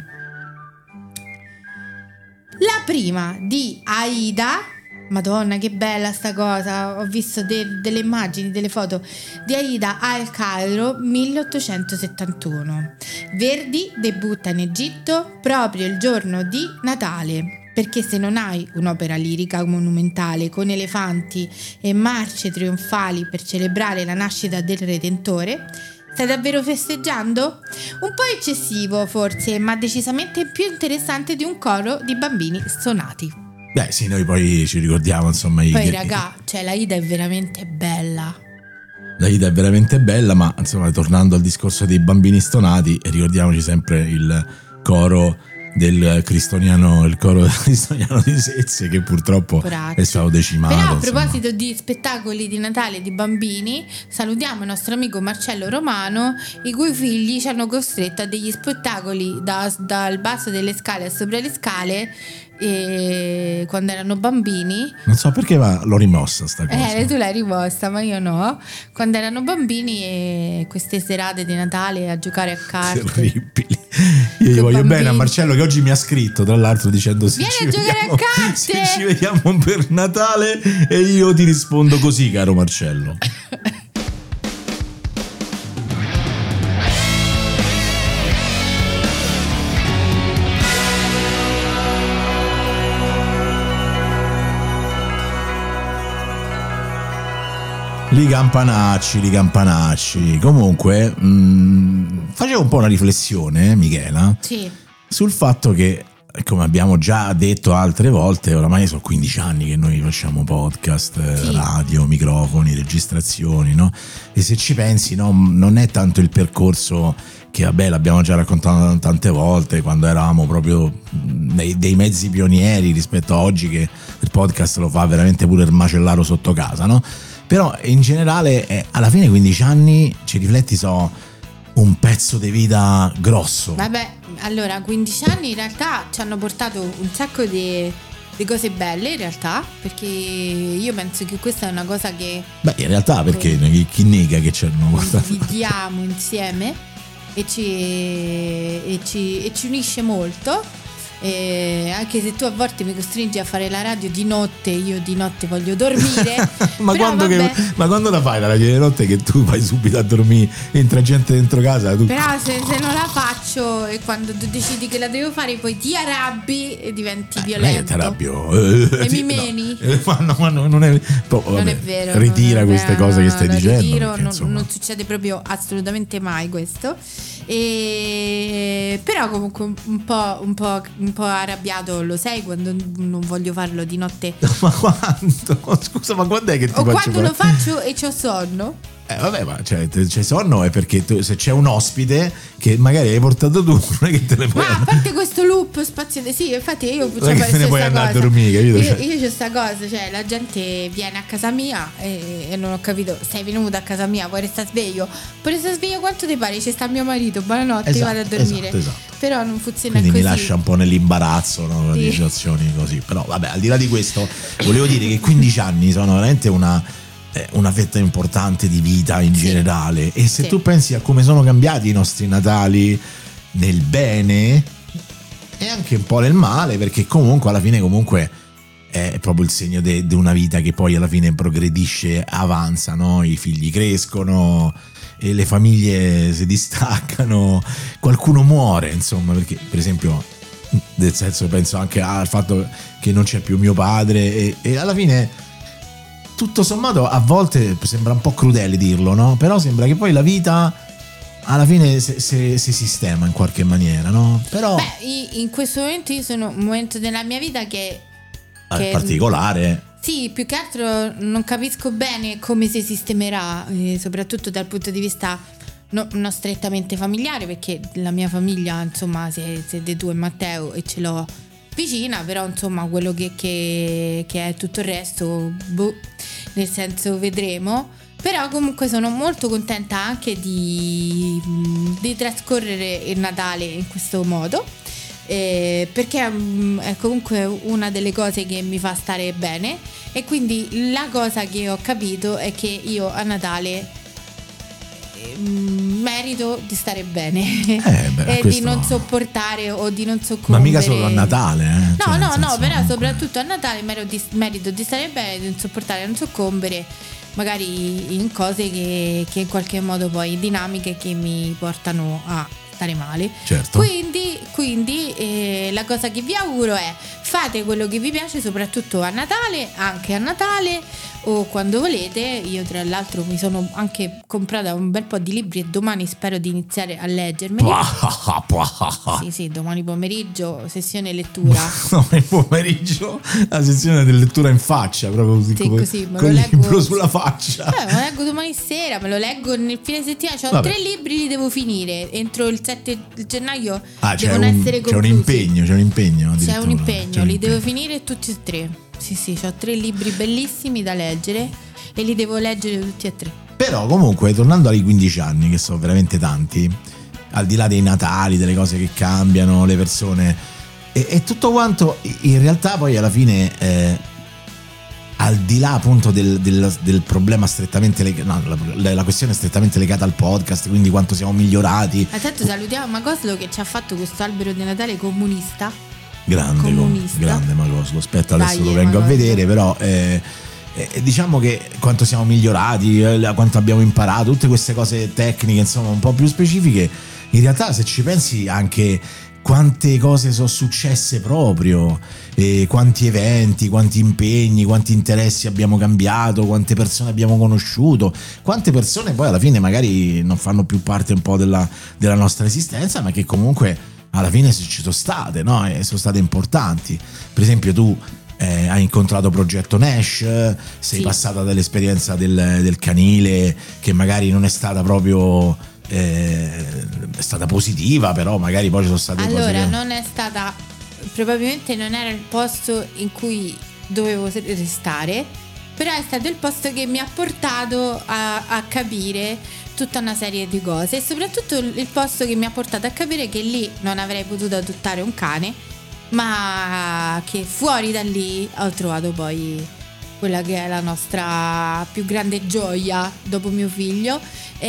La prima di Aida. Madonna, che bella sta cosa. Ho visto delle immagini, delle foto di Aida al Cairo 1871. Verdi debutta in Egitto proprio il giorno di Natale, perché se non hai un'opera lirica monumentale con elefanti e marce trionfali per celebrare la nascita del Redentore, stai davvero festeggiando? Un po' eccessivo forse, ma decisamente più interessante di un coro di bambini stonati. Beh sì, noi poi ci ricordiamo insomma. Poi raga, cioè la Ida è veramente bella. La Ida è veramente bella, ma insomma tornando al discorso dei bambini stonati, ricordiamoci sempre il coro del Cristoniano, il coro del Cristoniano di Sezze, che purtroppo è stato decimato. Però a proposito di spettacoli di Natale di bambini, salutiamo il nostro amico Marcello Romano, i cui figli ci hanno costretto a degli spettacoli dal basso delle scale a sopra le scale quando erano bambini. Non so perché, ma l'ho rimossa sta cosa. Tu l'hai rimossa, ma io no. Quando erano bambini e queste serate di Natale a giocare a carte terribili. Io gli voglio bene a Marcello, che oggi mi ha scritto tra l'altro dicendo vieni a giocare a carte, se ci vediamo per Natale, e io ti rispondo così, caro Marcello. Li campanacci. Comunque facevo un po' una riflessione, Michela, sì, sul fatto che, come abbiamo già detto altre volte, oramai sono 15 anni che noi facciamo podcast, sì, radio, microfoni, registrazioni, no? E se ci pensi, no, non è tanto il percorso che, vabbè, l'abbiamo già raccontato tante volte, quando eravamo proprio dei mezzi pionieri rispetto a oggi, che il podcast lo fa veramente pure il macellaro sotto casa, no? Però in generale alla fine 15 anni, ci rifletti, so un pezzo di vita grosso. Vabbè, allora 15 anni in realtà ci hanno portato un sacco di cose belle, in realtà, perché io penso che questa è una cosa che in realtà, perché chi nega che ci hanno portato, viviamo insieme e ci unisce molto. Anche se tu a volte mi costringi a fare la radio di notte, io di notte voglio dormire. ma quando la fai la radio di notte, che tu vai subito a dormire, entra gente dentro casa, tu... Però se non la faccio, e quando tu decidi che la devo fare, poi ti arrabbi e diventi violento. Ti arrabbio e mi meni. Ma non è vero. Ritira queste cose che stai dicendo. Ritiro, perché, non succede proprio assolutamente mai questo. Però comunque un po' arrabbiato lo sei quando non voglio farlo di notte. Ma quando? Scusa, ma quando è che ti faccio quando lo faccio e c'ho sonno? Vabbè, ma c'è sonno è perché se c'è un ospite che magari hai portato tu, non è che te ne puoi. Ma a parte questo loop spazio, sì, infatti io non è che te ne puoi andare a dormire, capito? Io c'ho sta cosa, cioè la gente viene a casa mia e non ho capito, sei venuta a casa mia, vuoi restare sveglio? Puoi restare sveglio quanto ti pare? Ci sta mio marito, buonanotte, io vado a dormire. Esatto. Però non funziona quindi così. Mi lascia un po' nell'imbarazzo, no? Sì. Di situazioni così. Però vabbè, al di là di questo, volevo dire che 15 anni sono veramente una fetta importante di vita in generale, e se tu pensi a come sono cambiati i nostri Natali nel bene e anche un po' nel male, perché comunque alla fine è proprio il segno di una vita che poi alla fine progredisce, avanza, no? I figli crescono e le famiglie si distaccano, qualcuno muore, insomma, perché per esempio, nel senso, penso anche al fatto che non c'è più mio padre e alla fine, tutto sommato, a volte sembra un po' crudele dirlo, no? Però sembra che poi la vita alla fine si sistema in qualche maniera, no? Però in questo momento io sono un momento della mia vita che è particolare. Sì, più che altro non capisco bene come si sistemerà, soprattutto dal punto di vista non strettamente familiare, perché la mia famiglia, insomma, siete tu e Matteo e ce l'ho vicina, però insomma quello che è tutto il resto, nel senso, vedremo. Però comunque sono molto contenta anche di trascorrere il Natale in questo modo, perché è comunque una delle cose che mi fa stare bene, e quindi la cosa che ho capito è che io a Natale merito di stare bene e di non sopportare o di non soccombere. Ma mica solo a Natale, no, però soprattutto a Natale merito di stare bene, di non sopportare e non soccombere magari in cose che in qualche modo poi, dinamiche che mi portano a stare male. Certo. Quindi la cosa che vi auguro è: fate quello che vi piace, soprattutto a Natale, anche a Natale, o quando volete. Io tra l'altro mi sono anche comprata un bel po' di libri e domani spero di iniziare a leggermeli. Sì, domani pomeriggio sessione lettura. Domani pomeriggio la sessione di lettura in faccia, proprio così, con il libro sulla faccia. Me lo leggo domani sera, me lo leggo nel fine settimana. Ho 3 libri, li devo finire entro il 7 gennaio. Devono essere conclusi. C'è un impegno. Li devo finire tutti e 3. Sì, ho 3 libri bellissimi da leggere e li devo leggere tutti e 3. Però comunque, tornando ai 15 anni, che sono veramente tanti, al di là dei Natali, delle cose che cambiano, le persone e tutto quanto, in realtà poi alla fine al di là appunto del problema strettamente la questione è strettamente legata al podcast, quindi quanto siamo migliorati. Tanto salutiamo Magoslo che ci ha fatto questo albero di Natale comunista. Grande Magoslo, aspetta, adesso lo vengo a vedere, però diciamo che quanto siamo migliorati, quanto abbiamo imparato, tutte queste cose tecniche insomma un po' più specifiche, in realtà se ci pensi anche quante cose sono successe proprio, quanti eventi, quanti impegni, quanti interessi abbiamo cambiato, quante persone abbiamo conosciuto, quante persone poi alla fine magari non fanno più parte un po' della nostra esistenza, ma che comunque alla fine ci sono state, no? E sono state importanti. Per esempio tu hai incontrato Progetto Nash, sei passata dall'esperienza del canile, che magari non è stata proprio è stata positiva, però magari poi ci sono state cose che... non è stata, probabilmente non era il posto in cui dovevo restare, però è stato il posto che mi ha portato a capire tutta una serie di cose, e soprattutto il posto che mi ha portato a capire che lì non avrei potuto adottare un cane, ma che fuori da lì ho trovato poi quella che è la nostra più grande gioia dopo mio figlio,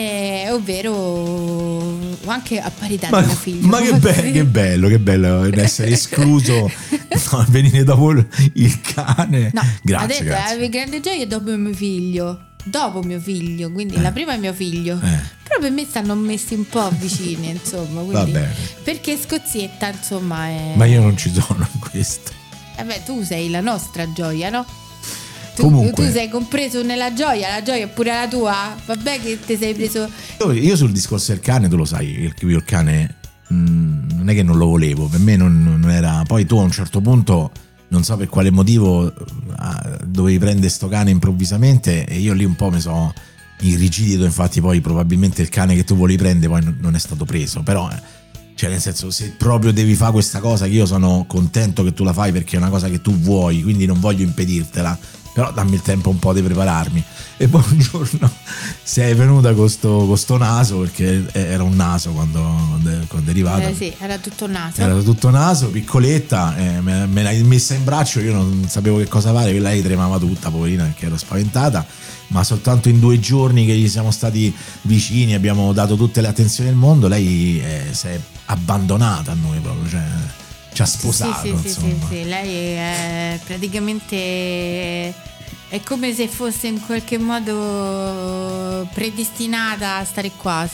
ovvero anche a parità di mio figlio. Ma che bello essere escluso, venire dopo il cane. No, grazie. La più grande gioia è dopo mio figlio, quindi la prima è mio figlio. Però per me stanno messi un po' vicini, insomma, quindi, perché Scozietta, insomma, è... Ma io non ci sono in questo. Tu sei la nostra gioia, no? Comunque, tu sei compreso nella gioia, la gioia è pure la tua. Vabbè che ti sei preso. Io sul discorso del cane, tu lo sai, io il cane non è che non lo volevo, per me non era. Poi tu a un certo punto, non so per quale motivo, dovevi prendere sto cane improvvisamente, e io lì un po' mi sono irrigidito. Infatti poi probabilmente il cane che tu volevi prendere poi non è stato preso, però cioè nel senso, se proprio devi fare questa cosa, che io sono contento che tu la fai perché è una cosa che tu vuoi, quindi non voglio impedirtela, però dammi il tempo un po' di prepararmi. E poi un giorno sei venuta con sto naso, perché era un naso quando è arrivata. Sì, era tutto naso, piccoletta, me l'hai messa in braccio, io non sapevo che cosa fare, che lei tremava tutta, poverina, perché ero spaventata, ma soltanto in 2 giorni che gli siamo stati vicini, abbiamo dato tutte le attenzioni del mondo, lei si è abbandonata a noi proprio, cioè ci ha sposato. Sì, lei è praticamente, è come se fosse in qualche modo predestinata a stare qua.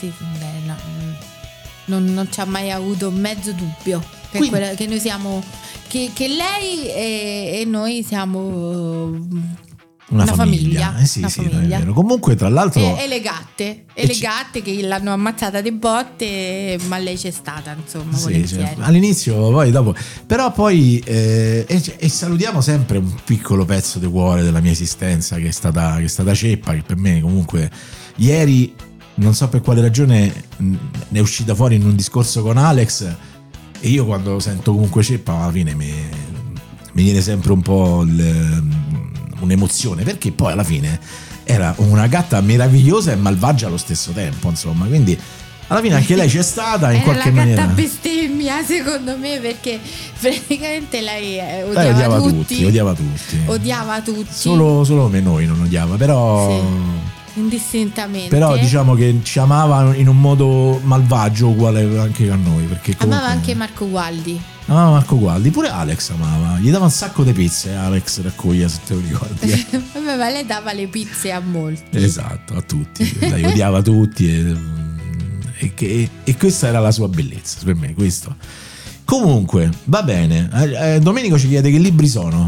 Non ci ha mai avuto mezzo dubbio che noi siamo, che lei e noi siamo una famiglia. Sì, famiglia. È vero. Comunque, tra l'altro, e le gatte che l'hanno ammazzata di botte, ma lei c'è stata, insomma, volentieri. All'inizio, poi dopo, però poi e salutiamo sempre un piccolo pezzo di cuore della mia esistenza, che è stata Ceppa, che per me comunque ieri, non so per quale ragione, ne è uscita fuori in un discorso con Alex, e io quando sento comunque Ceppa alla fine mi viene sempre un po' un'emozione, perché poi alla fine era una gatta meravigliosa e malvagia allo stesso tempo, insomma, quindi alla fine anche lei c'è stata in qualche maniera. Era la gatta bestemmia, secondo me, perché praticamente lei odiava tutti. Solo me noi non odiava, però sì, indistintamente. Però diciamo che ci amava in un modo malvagio, uguale anche a noi, perché comunque... amava anche Marco Gualdi. Amava Marco Gualdi, pure Alex amava, gli dava un sacco di pizze Alex Raccoglia, se te lo ricordi. Vabbè, ma lei dava le pizze a molti. Esatto, a tutti, lei odiava tutti e questa era la sua bellezza per me, questo. Comunque, va bene, Domenico ci chiede che libri sono.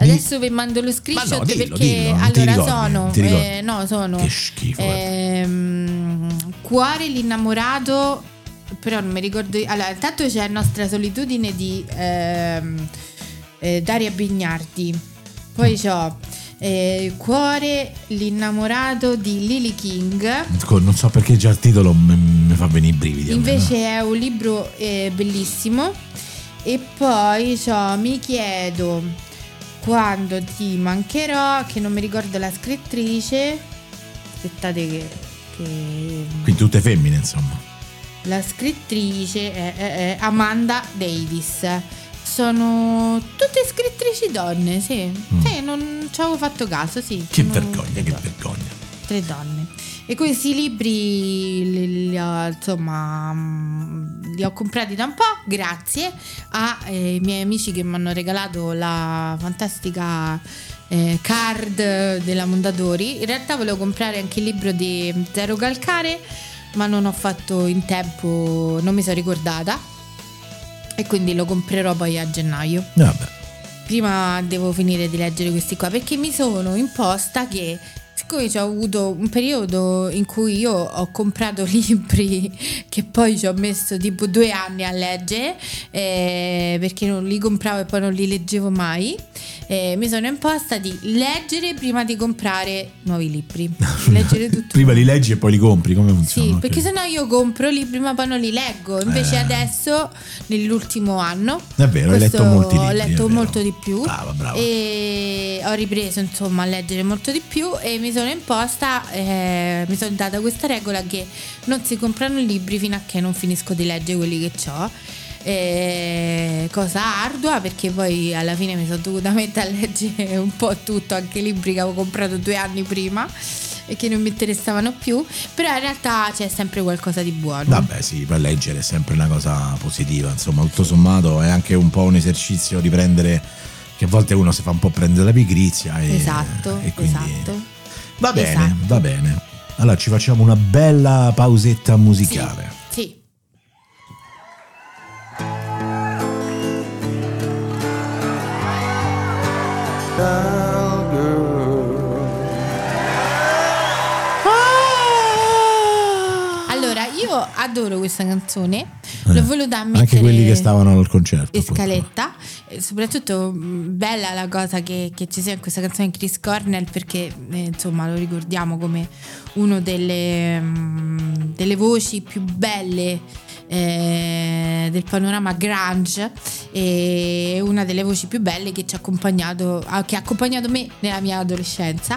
Adesso vi mando lo screenshot perché allora sono che schifo. Cuore l'innamorato, però non mi ricordo. Allora, intanto c'è Nostra solitudine di Daria Bignardi. Poi c'ho Cuore l'innamorato di Lily King. Non so perché già il titolo mi fa venire i brividi. Invece è un libro bellissimo. E poi c'ho Mi chiedo quando ti mancherò, che non mi ricordo la scrittrice. Aspettate che quindi tutte femmine, insomma. La scrittrice è Amanda Davis. Sono tutte scrittrici donne, sì. Sì, non ci avevo fatto caso, sì. Che vergogna, che vergogna. 3 donne. E questi libri li ho comprati da un po', grazie ai miei amici che mi hanno regalato la fantastica card della Mondadori. In realtà volevo comprare anche il libro di Zero Calcare, ma non ho fatto in tempo, non mi sono ricordata, e quindi lo comprerò poi a gennaio. Vabbè. Prima devo finire di leggere questi qua, perché mi sono imposta che, siccome ho avuto un periodo in cui io ho comprato libri che poi ci ho messo tipo 2 anni a leggere, perché non li compravo e poi non li leggevo mai, mi sono imposta di leggere prima di comprare nuovi libri. Leggere tutto. Prima li leggi e poi li compri, come funziona? Sì, perché sennò io compro libri ma poi non li leggo. Invece adesso, nell'ultimo anno, è vero, hai letto molti libri, ho letto molto di più. Brava. E ho ripreso insomma a leggere molto di più, e mi sono imposta, mi sono data questa regola che non si comprano libri fino a che non finisco di leggere quelli che ho. Cosa ardua, perché poi alla fine mi sono dovuta mettere a leggere un po' tutto, anche libri che avevo comprato 2 anni prima e che non mi interessavano più, però in realtà c'è sempre qualcosa di buono. Vabbè, sì, per leggere è sempre una cosa positiva, insomma, tutto sommato è anche un po' un esercizio di prendere, che a volte uno si fa un po' prendere la pigrizia esatto. Va bene. Allora ci facciamo una bella pausetta musicale. Sì. Allora, io adoro questa canzone, l'ho voluta mettere anche quelli che stavano al concerto in scaletta. Soprattutto bella la cosa che ci sia in questa canzone Chris Cornell, perché insomma lo ricordiamo come uno delle voci più belle del panorama grunge, e una delle voci più belle che ci ha accompagnato me nella mia adolescenza,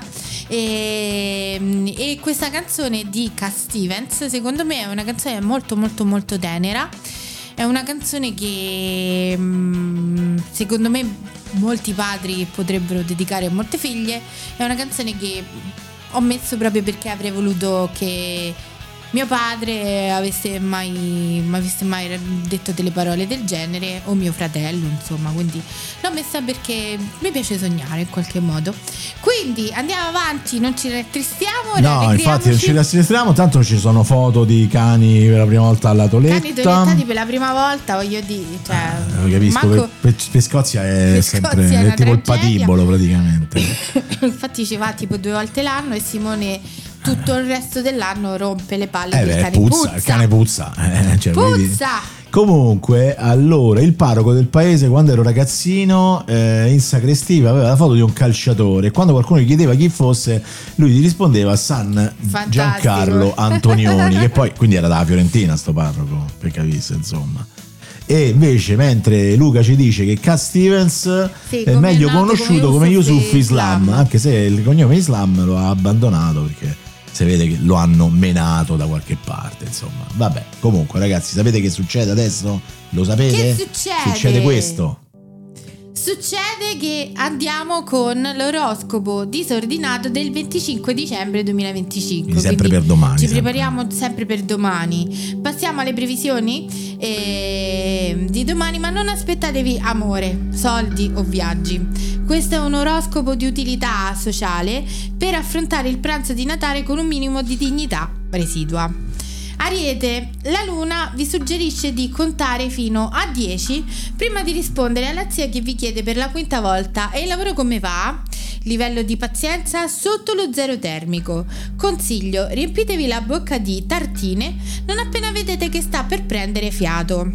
e questa canzone di Cat Stevens secondo me è una canzone molto molto molto tenera. È una canzone che secondo me molti padri potrebbero dedicare a molte figlie. È una canzone che ho messo proprio perché avrei voluto che mio padre avesse mai detto delle parole del genere, o mio fratello, insomma, quindi l'ho messa perché mi piace sognare in qualche modo. Quindi andiamo avanti, non ci rattristiamo. No, infatti non ci rattristiamo, tanto ci sono foto di cani per la prima volta alla Toletta. Cani tolettati per la prima volta, voglio dire, cioè, capisco, per Scozia è sempre è tipo il patibolo praticamente. Infatti ci va tipo 2 volte l'anno, e Simone tutto il resto dell'anno rompe le palle del cane. Puzza. Il cane puzza. Cioè, puzza! Comunque, allora, il parroco del paese, quando ero ragazzino, in sacrestia aveva la foto di un calciatore, e quando qualcuno gli chiedeva chi fosse, lui gli rispondeva San Fantastico. Giancarlo Antonioni, che poi quindi era dalla Fiorentina sto parroco, per capisse, insomma. E invece, mentre Luca ci dice che Cat Stevens è meglio conosciuto come Yusuf Islam, anche se il cognome Islam lo ha abbandonato perché si vede che lo hanno menato da qualche parte, insomma. Vabbè, comunque ragazzi, sapete che succede adesso? Lo sapete? Che succede? Succede questo. Succede che andiamo con l'oroscopo disordinato del 25 dicembre 2025. Quindi sempre per domani. Ci prepariamo sempre per domani. Passiamo alle previsioni di domani, ma non aspettatevi amore, soldi o viaggi. Questo è un oroscopo di utilità sociale per affrontare il pranzo di Natale con un minimo di dignità residua. Ariete, la luna vi suggerisce di contare fino a 10 prima di rispondere alla zia che vi chiede per la quinta volta: e il lavoro come va? Livello di pazienza sotto lo 0 termico. Consiglio: riempitevi la bocca di tartine non appena vedete che sta per prendere fiato.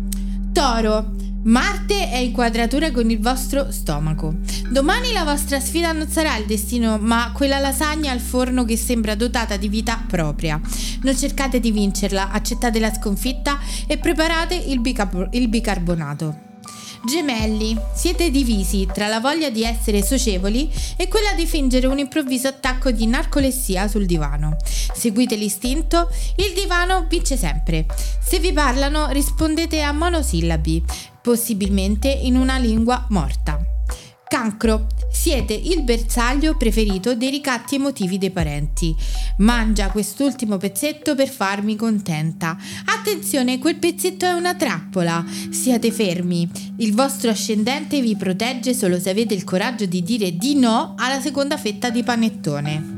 Toro, Marte è in quadratura con il vostro stomaco. Domani la vostra sfida non sarà il destino, ma quella lasagna al forno che sembra dotata di vita propria. Non cercate di vincerla, accettate la sconfitta e preparate il bicarbonato. Gemelli, siete divisi tra la voglia di essere socievoli e quella di fingere un improvviso attacco di narcolessia sul divano. Seguite l'istinto, il divano vince sempre. Se vi parlano, rispondete a monosillabi, possibilmente in una lingua morta. Cancro, siete il bersaglio preferito dei ricatti emotivi dei parenti. Mangia quest'ultimo pezzetto per farmi contenta. Attenzione, quel pezzetto è una trappola. Siate fermi. Il vostro ascendente vi protegge solo se avete il coraggio di dire di no alla seconda fetta di panettone.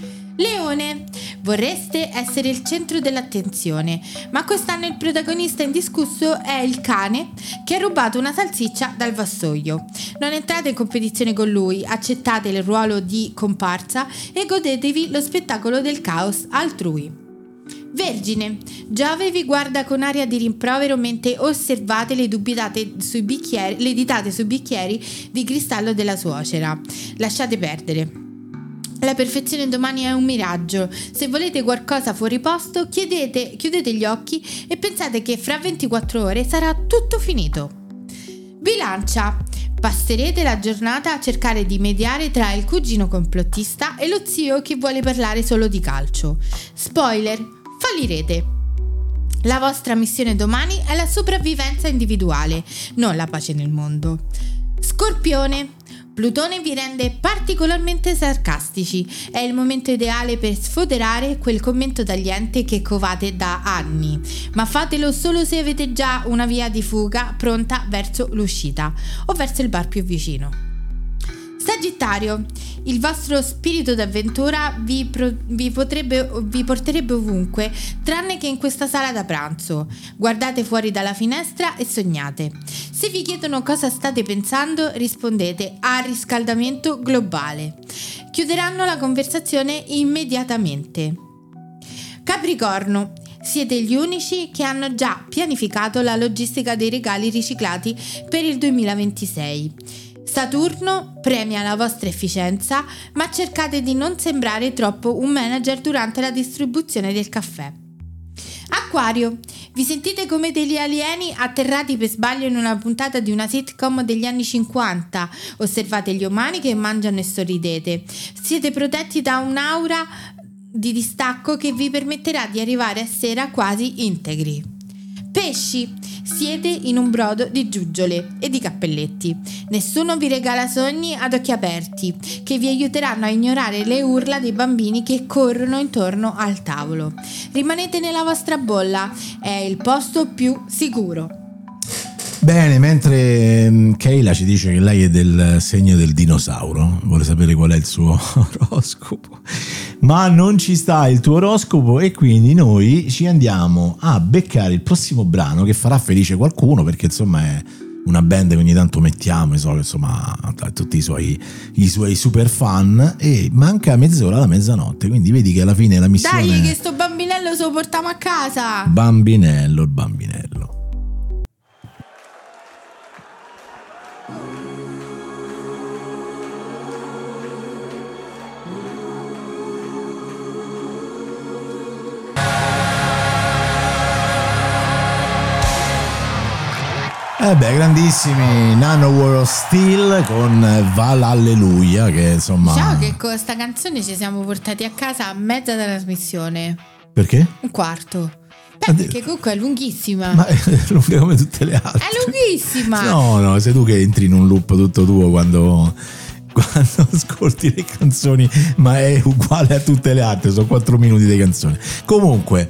Leone, vorreste essere il centro dell'attenzione, ma quest'anno il protagonista indiscusso è il cane che ha rubato una salsiccia dal vassoio. Non entrate in competizione con lui, accettate il ruolo di comparsa e godetevi lo spettacolo del caos altrui. Vergine, Giove vi guarda con aria di rimprovero mentre osservate le ditate sui bicchieri di cristallo della suocera. Lasciate perdere. La perfezione domani è un miraggio. Se volete qualcosa fuori posto, chiudete gli occhi e pensate che fra 24 ore sarà tutto finito. Bilancia, passerete la giornata a cercare di mediare tra il cugino complottista e lo zio che vuole parlare solo di calcio. Spoiler, fallirete. La vostra missione domani è la sopravvivenza individuale, non la pace nel mondo. Scorpione, Plutone vi rende particolarmente sarcastici. È il momento ideale per sfoderare quel commento tagliente che covate da anni, ma fatelo solo se avete già una via di fuga pronta verso l'uscita o verso il bar più vicino. Sagittario, il vostro spirito d'avventura vi porterebbe ovunque, tranne che in questa sala da pranzo. Guardate fuori dalla finestra e sognate. Se vi chiedono cosa state pensando, rispondete a riscaldamento globale. Chiuderanno la conversazione immediatamente. Capricorno, siete gli unici che hanno già pianificato la logistica dei regali riciclati per il 2026. Saturno premia la vostra efficienza, ma cercate di non sembrare troppo un manager durante la distribuzione del caffè. Acquario, vi sentite come degli alieni atterrati per sbaglio in una puntata di una sitcom degli anni 50. Osservate gli umani che mangiano e sorridete. Siete protetti da un'aura di distacco che vi permetterà di arrivare a sera quasi integri. Pesci, siete in un brodo di giuggiole e di cappelletti. Nessuno vi regala sogni ad occhi aperti che vi aiuteranno a ignorare le urla dei bambini che corrono intorno al tavolo. Rimanete nella vostra bolla, è il posto più sicuro. Bene, mentre Keila ci dice che lei è del segno del dinosauro, vuole sapere qual è il suo oroscopo, ma non ci sta il tuo oroscopo e quindi noi ci andiamo a beccare il prossimo brano che farà felice qualcuno, perché insomma è una band che ogni tanto mettiamo, insomma, a tutti i suoi super fan, e manca mezz'ora alla mezzanotte, quindi vedi che alla fine la missione... Dai, che sto bambinello se lo portiamo a casa! Bambinello. Grandissimi Nanowar of Steel con Val Alleluia, che insomma... Diciamo che con questa canzone ci siamo portati a casa a mezza della trasmissione. Perché? Un quarto. Perché comunque è lunghissima. Ma è lunga come tutte le altre. È lunghissima. No, sei tu che entri in un loop tutto tuo quando ascolti le canzoni, ma è uguale a tutte le altre, sono 4 minuti di canzone. Comunque,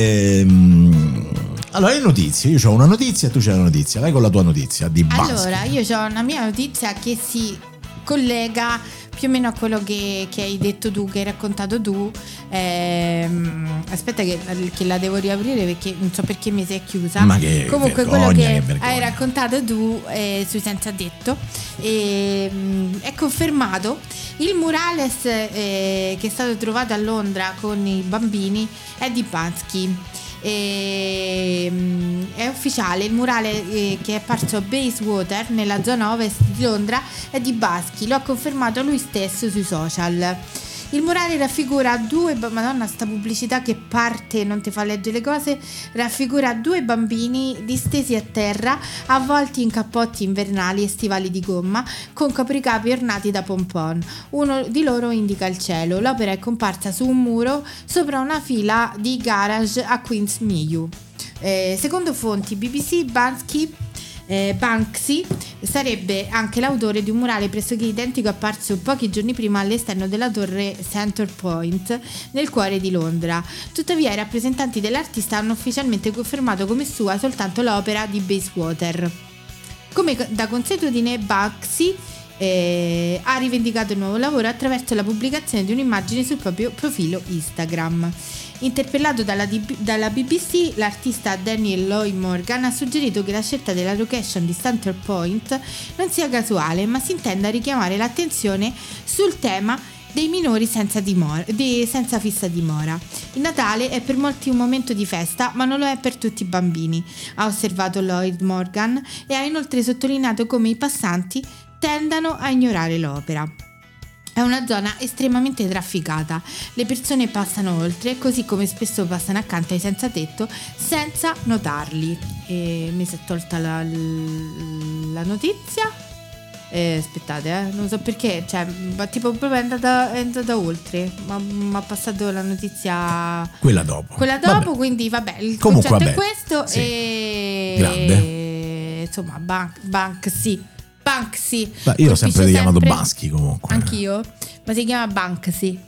allora le notizie, io ho una notizia e tu c'hai una notizia, vai con la tua notizia di base. Allora, io ho una mia notizia che si collega più o meno a quello che hai detto tu, che hai raccontato tu. Aspetta che la devo riaprire perché non so perché mi si è chiusa. Ma che comunque vergogna, quello che vergogna. hai raccontato tu sui Senza Tetto è confermato. Il murales che è stato trovato a Londra con i bambini è di Banksy. È ufficiale, il murale che è apparso a Bayswater nella zona ovest di Londra è di Banksy, lo ha confermato lui stesso sui social. Il murale raffigura Madonna, sta pubblicità che parte non ti fa leggere le cose. Raffigura 2 bambini distesi a terra, avvolti in cappotti invernali e stivali di gomma, con copricapi ornati da pompon. Uno di loro indica il cielo. L'opera è comparsa su un muro sopra una fila di garage a Queens Meadow. Secondo fonti BBC, Banksy sarebbe anche l'autore di un murale pressoché identico apparso pochi giorni prima all'esterno della torre Center Point nel cuore di Londra. Tuttavia i rappresentanti dell'artista hanno ufficialmente confermato come sua soltanto l'opera di Bayswater. Come da consuetudine, Banksy ha rivendicato il nuovo lavoro attraverso la pubblicazione di un'immagine sul proprio profilo Instagram. Interpellato dalla BBC, l'artista Daniel Lloyd Morgan ha suggerito che la scelta della location di Center Point non sia casuale, ma si intenda richiamare l'attenzione sul tema dei minori senza fissa dimora. Il Natale è per molti un momento di festa, ma non lo è per tutti i bambini, ha osservato Lloyd Morgan, e ha inoltre sottolineato come i passanti tendano a ignorare l'opera. È una zona estremamente trafficata, le persone passano oltre, così come spesso passano accanto ai senza tetto senza notarli. Mi si è tolta la notizia. Aspettate, non so perché, cioè, tipo proprio è andata oltre, ma ha passato la notizia quella dopo, vabbè. Quindi vabbè, il concetto è questo, sì. Grande. Insomma, Banksy. Beh, io ho sempre chiamato Banksy comunque. Anch'io, ma si chiama Banksy.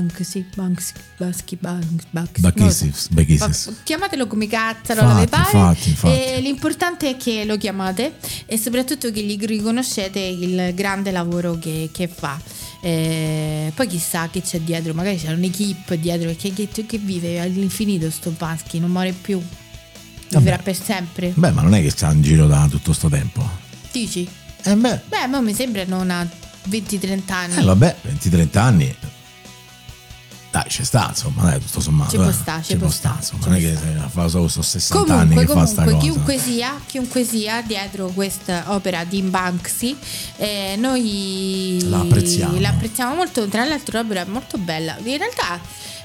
Chiamatelo come cazzaro vi pare. Infatti. L'importante è che lo chiamate e soprattutto che gli riconoscete il grande lavoro che fa. Poi chissà che c'è dietro, magari c'è un'equipe dietro che vive all'infinito. Sto Banksy non muore più, vivrà per sempre. Beh, ma non è che sta in giro da tutto sto tempo, dici? Beh, ma mi sembra non a 20-30 anni. Vabbè, 20-30 anni. Dai, c'è sta, insomma, dai, tutto sommato. Ci può sta, insomma, non è che fa solo 60 anni che fa sta cosa. Chiunque sia dietro questa opera di Banksy, noi la apprezziamo molto. Tra l'altro l'opera è molto bella. In realtà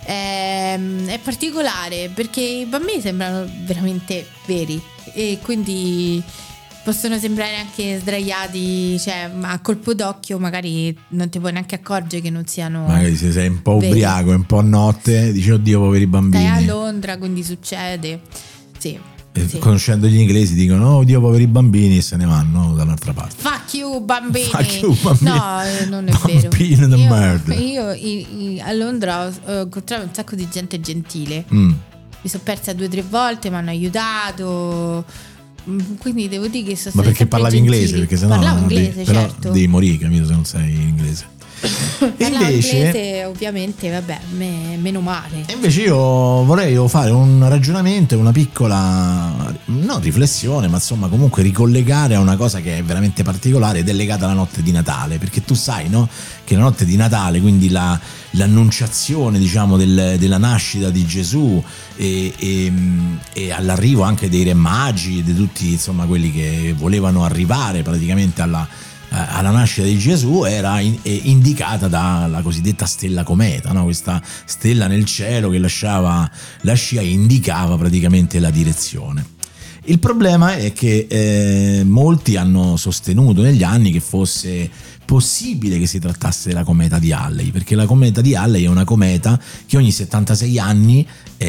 è particolare perché i bambini sembrano veramente veri e quindi possono sembrare anche sdraiati, cioè a colpo d'occhio magari non ti puoi neanche accorgere che non siano. Magari se sei un po' ubriaco e un po' a notte dici oddio poveri bambini. Stai a Londra, quindi succede. Sì. Conoscendo gli inglesi dicono oddio poveri bambini e se ne vanno dall'altra parte. Fuck you bambini. No, non è vero. Io a Londra ho incontrato un sacco di gente gentile. Mi sono persa 2 o 3 volte, mi hanno aiutato. Quindi devo dire che sono ma perché parlavi inglese? Perché sennò parlavo inglese, però certo. Devi morire, capito, se non sei inglese. E invece inglese, ovviamente, vabbè, meno male. E invece io vorrei fare un ragionamento, una piccola non riflessione, ma insomma comunque ricollegare a una cosa che è veramente particolare ed è legata alla notte di Natale, perché tu sai, no, che la notte di Natale, quindi l'annunciazione, diciamo, della nascita di Gesù e all'arrivo anche dei re magi e di tutti, insomma, quelli che volevano arrivare praticamente alla nascita di Gesù era indicata dalla cosiddetta stella cometa, no? Questa stella nel cielo che lasciava la scia e indicava praticamente la direzione. Il problema è che molti hanno sostenuto negli anni che fosse possibile che si trattasse della cometa di Halley, perché la cometa di Halley è una cometa che ogni 76 anni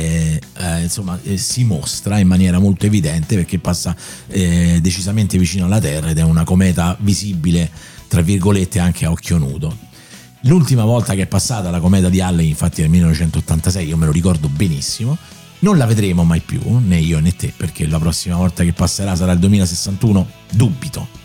si mostra in maniera molto evidente, perché passa decisamente vicino alla Terra ed è una cometa visibile tra virgolette anche a occhio nudo. L'ultima volta che è passata la cometa di Halley infatti è nel 1986, io me lo ricordo benissimo. Non la vedremo mai più, né io né te, perché la prossima volta che passerà sarà il 2061, dubito.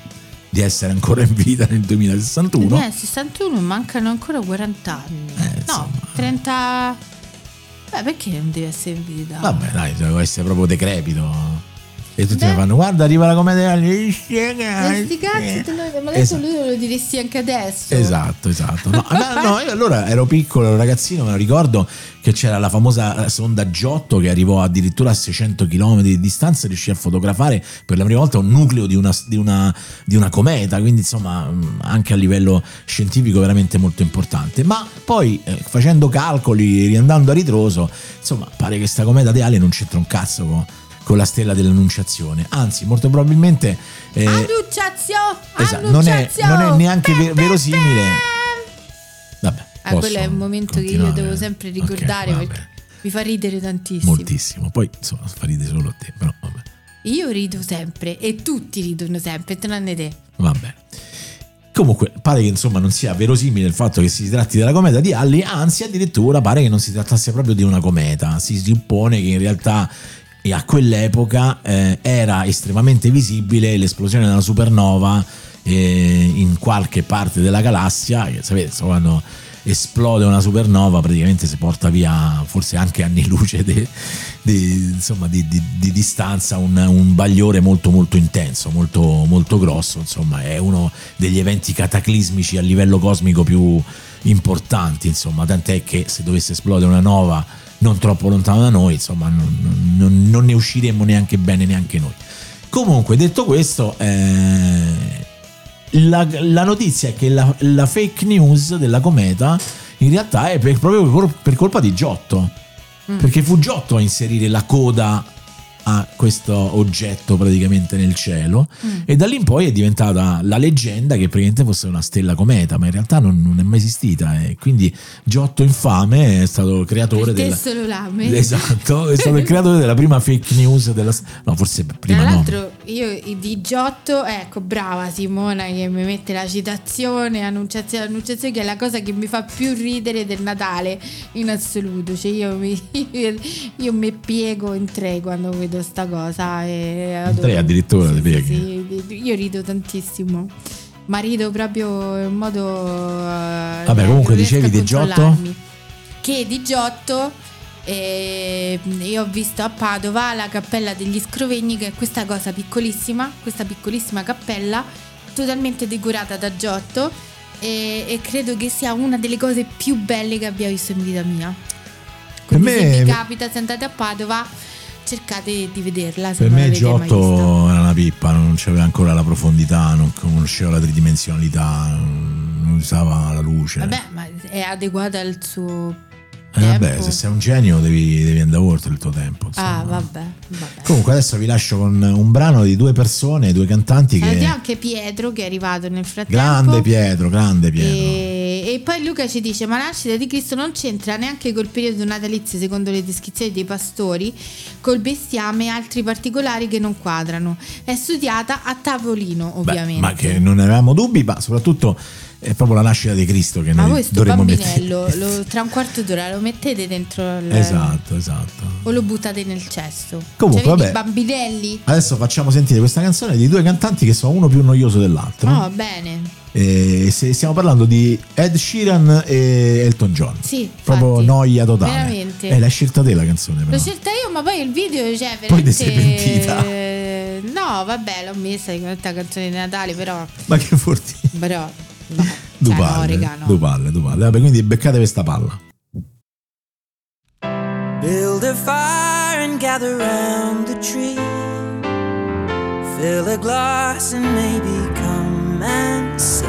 di essere ancora in vita nel 2061. 2061 mancano ancora 40 anni. No, 30. Perché non deve essere in vita? Vabbè, dai, deve essere proprio decrepito. E tutti mi fanno: guarda, arriva la commedia degli sti cazzi, ma adesso lui lo diresti anche adesso. Esatto. No, io allora ero piccolo, ero ragazzino, me lo ricordo che c'era la famosa sonda Giotto che arrivò addirittura a 600 km di distanza e riuscì a fotografare per la prima volta un nucleo di una cometa, quindi insomma anche a livello scientifico veramente molto importante. Ma poi facendo calcoli, riandando a ritroso, insomma pare che sta cometa di Halley non c'entra un cazzo con la stella dell'Annunciazione, anzi molto probabilmente Annunciazione, non è neanche verosimile. Vabbè, quello è un momento che io devo sempre ricordare, perché mi fa ridere tantissimo. Moltissimo. Poi insomma fa ridere solo a te, però vabbè. Io rido sempre e tutti ridono sempre, tranne te. Va bene. Comunque pare che insomma non sia verosimile il fatto che si tratti della cometa di Halley, anzi addirittura pare che non si trattasse proprio di una cometa. Si suppone che in realtà e a quell'epoca era estremamente visibile l'esplosione della supernova in qualche parte della galassia, che sapete, quando esplode una supernova praticamente si porta via forse anche anni luce di distanza un bagliore molto molto intenso, molto molto grosso. Insomma è uno degli eventi cataclismici a livello cosmico più importanti, insomma, tant'è che se dovesse esplodere una nova non troppo lontano da noi, insomma non ne usciremmo neanche bene neanche noi. Comunque, detto questo, la notizia è che la fake news della cometa in realtà è proprio per colpa di Giotto, perché fu Giotto a inserire la coda a questo oggetto praticamente nel cielo, e da lì in poi è diventata la leggenda che praticamente fosse una stella cometa, ma in realtà non è mai esistita, e quindi Giotto infame è stato il creatore esatto, è stato il creatore della prima fake news forse prima. Tra l'altro io di Giotto, ecco, brava Simona che mi mette la citazione Annunciazione, che è la cosa che mi fa più ridere del Natale in assoluto, cioè io mi piego in tre quando vedo sta cosa e adoro. Tre addirittura sì, io rido tantissimo, ma rido proprio in modo vabbè, comunque dicevi di Giotto, che di Giotto io ho visto a Padova la cappella degli Scrovegni, che è questa piccolissima cappella totalmente decorata da Giotto, e credo che sia una delle cose più belle che abbia visto in vita mia. Quindi se vi capita, se andate a Padova, cercate di vederla. Per me Giotto era una pippa, non c'aveva ancora la profondità, non conosceva la tridimensionalità, non usava la luce. Vabbè, ma è adeguata al suo vabbè, se sei un genio devi andare oltre il tuo tempo, insomma. Vabbè. Comunque adesso vi lascio con un brano di due cantanti che anche Pietro che è arrivato nel frattempo. Grande Pietro. E poi Luca ci dice: ma la nascita di Cristo non c'entra neanche col periodo natalizio secondo le descrizioni dei pastori, col bestiame e altri particolari che non quadrano. È studiata a tavolino, ovviamente. Ma che non avevamo dubbi, ma soprattutto è proprio la nascita di Cristo che noi dovremmo mettere. Tra un quarto d'ora lo mettete dentro esatto o lo buttate nel cesto. Comunque, cioè, vabbè, i bambinelli. Adesso facciamo sentire questa canzone di due cantanti che sono uno più noioso dell'altro. Bene. Stiamo parlando di Ed Sheeran e Elton John. Sì, proprio noia totale. Veramente. L'hai scelta te la canzone, però. L'ho scelta io, ma poi il video, cioè, veramente. Poi ti sei pentita. No, vabbè, l'ho messa di questa canzone di Natale, però. Ma che fortino. Però no. Due palle. Vabbè, quindi beccate questa palla. Build a fire and gather round the tree. Fill a glass and maybe come and sing.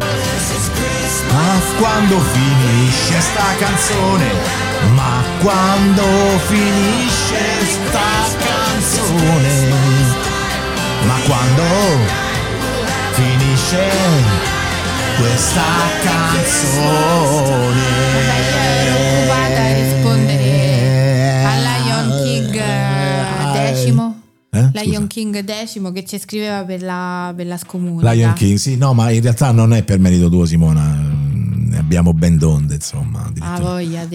Ma quando finisce sta canzone? Ma quando finisce sta canzone? Ma quando finisce questa canzone? Ero occupata a rispondere a Lion King X. Lion King X che ci scriveva per la scomunica. Lion King, sì, no, ma in realtà non è per merito tuo, Simona. abbiamo ben donde, insomma. Voglia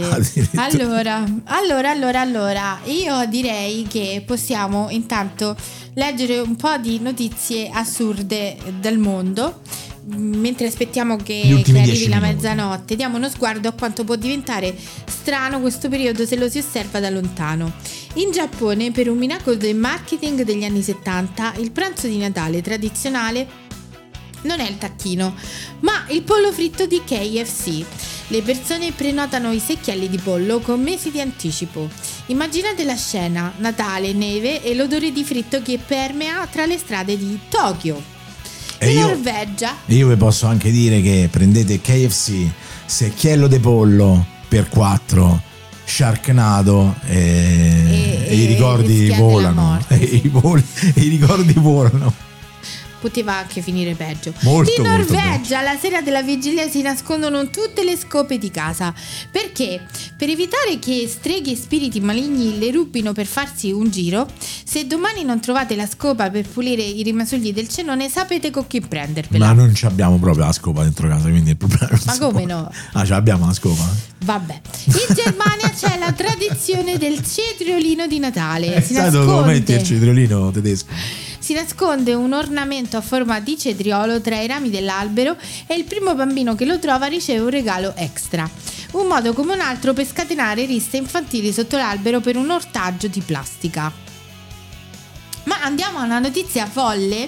allora io direi che possiamo intanto leggere un po' di notizie assurde del mondo. Mentre aspettiamo che arrivi la mezzanotte, diamo uno sguardo a quanto può diventare strano questo periodo se lo si osserva da lontano. In Giappone, per un miracolo del marketing degli anni 70, il pranzo di Natale tradizionale non è il tacchino, ma il pollo fritto di KFC. Le persone prenotano i secchielli di pollo con mesi di anticipo. Immaginate la scena: Natale, neve e l'odore di fritto che permea tra le strade di Tokyo. In Norvegia. Io vi posso anche dire che prendete KFC, secchiello di pollo per 4, Sharknado e i ricordi volano. I ricordi volano. Poteva anche finire peggio. In Norvegia la sera della vigilia si nascondono tutte le scope di casa. Perché? Per evitare che streghe e spiriti maligni le rubino per farsi un giro. Se domani non trovate la scopa per pulire i rimasugli del cenone, sapete con chi prendervela. Ma non ci abbiamo proprio la scopa dentro casa, quindi il problema. Ma come no? Ce l'abbiamo la scopa? Vabbè. In Germania c'è la tradizione del cetriolino di Natale. Sai dove lo metti il cetriolino tedesco? Si nasconde un ornamento a forma di cetriolo tra i rami dell'albero e il primo bambino che lo trova riceve un regalo extra. Un modo come un altro per scatenare risse infantili sotto l'albero per un ortaggio di plastica. Ma andiamo a una notizia folle.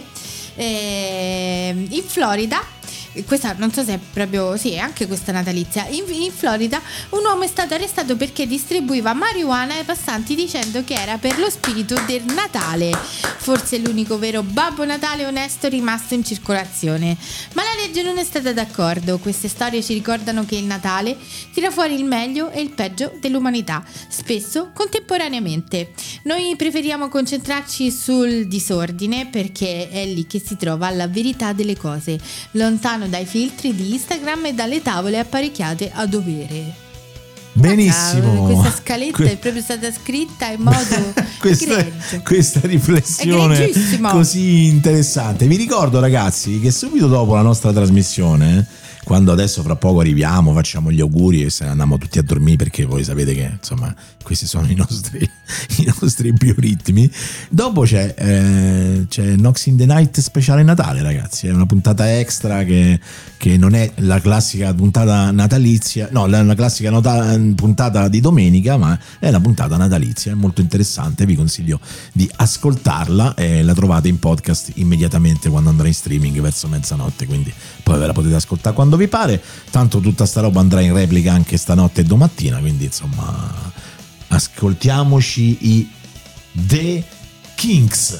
In Florida, questa non so se è proprio, sì, è anche questa natalizia. In Florida un uomo è stato arrestato perché distribuiva marijuana ai passanti dicendo che era per lo spirito del Natale. Forse l'unico vero Babbo Natale onesto rimasto in circolazione. Ma la legge non è stata d'accordo. Queste storie ci ricordano che il Natale tira fuori il meglio e il peggio dell'umanità, spesso contemporaneamente. Noi preferiamo concentrarci sul disordine perché è lì che si trova la verità delle cose, lontano dai filtri di Instagram e dalle tavole apparecchiate a dovere. Benissimo. Questa scaletta è proprio stata scritta in modo questa riflessione così interessante. Vi ricordo, ragazzi, che subito dopo la nostra trasmissione, quando adesso fra poco arriviamo, facciamo gli auguri e se ne andiamo tutti a dormire, perché voi sapete che insomma questi sono i nostri bioritmi. Dopo c'è Nox in the Night speciale Natale, ragazzi. È una puntata extra che non è la classica puntata natalizia, no, la classica puntata di domenica, ma è la puntata natalizia. È molto interessante, vi consiglio di ascoltarla. La trovate in podcast immediatamente quando andrà in streaming verso mezzanotte, quindi poi ve la potete ascoltare quando vi pare. Tanto tutta sta roba andrà in replica anche stanotte e domattina, quindi insomma ascoltiamoci i The Kinks.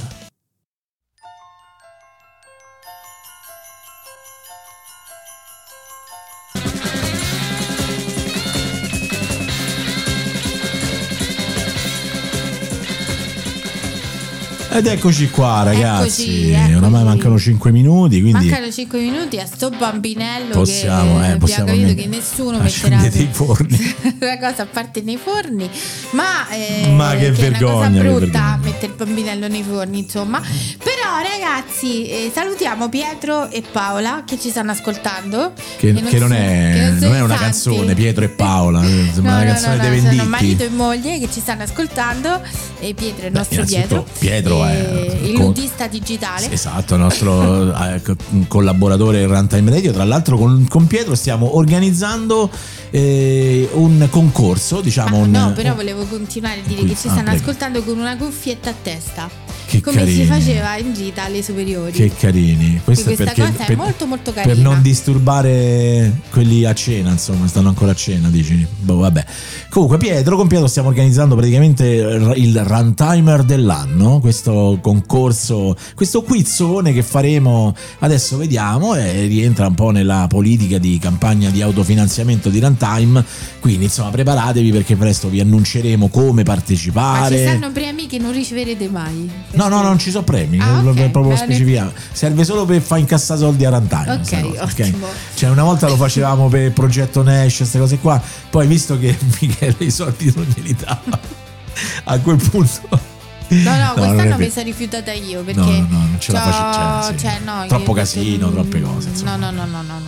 Ed eccoci qua, ragazzi. Eccoci. Oramai mancano 5 minuti. Quindi mancano 5 minuti a sto bambinello possiamo abbiamo capito che nessuno metterà dei forni. una cosa a parte nei forni. Ma che vergogna, è una cosa brutta mettere il bambinello nei forni, insomma. Però, ragazzi, salutiamo Pietro e Paola che ci stanno ascoltando. Che non è una canzone, Pietro e Paola. Sembra una canzone dei Venditti. Sono marito e moglie che ci stanno ascoltando. E Pietro è il nostro Pietro il ludista digitale. Esatto, il nostro collaboratore in Runtime Radio. Tra l'altro con Pietro stiamo organizzando un concorso, diciamo. Però volevo continuare a dire che ci stanno ascoltando con una cuffietta a testa. Che come carini. Si faceva in gita alle superiori. Che carini. Questa cosa è molto molto carina. Per non disturbare quelli a cena, insomma, stanno ancora a cena, dici. Vabbè. Comunque con Pietro stiamo organizzando praticamente il Runtimer dell'anno, questo concorso, questo quizzone che faremo adesso, vediamo, e rientra un po' nella politica di campagna di autofinanziamento di Runtime, quindi insomma preparatevi perché presto vi annunceremo come partecipare. Ma ci stanno premi che non riceverete mai? No, non ci sono premi, okay. Proprio specifichiamo. Serve solo per far incassare soldi a Runtime. Ok, ottimo. Cioè una volta lo facevamo per il progetto Nash, queste cose qua, poi visto che Michele i soldi non glieli dava, a quel punto... No, quest'anno mi sono rifiutata io perché non ce la faccio, troppo casino, troppe cose, insomma. No.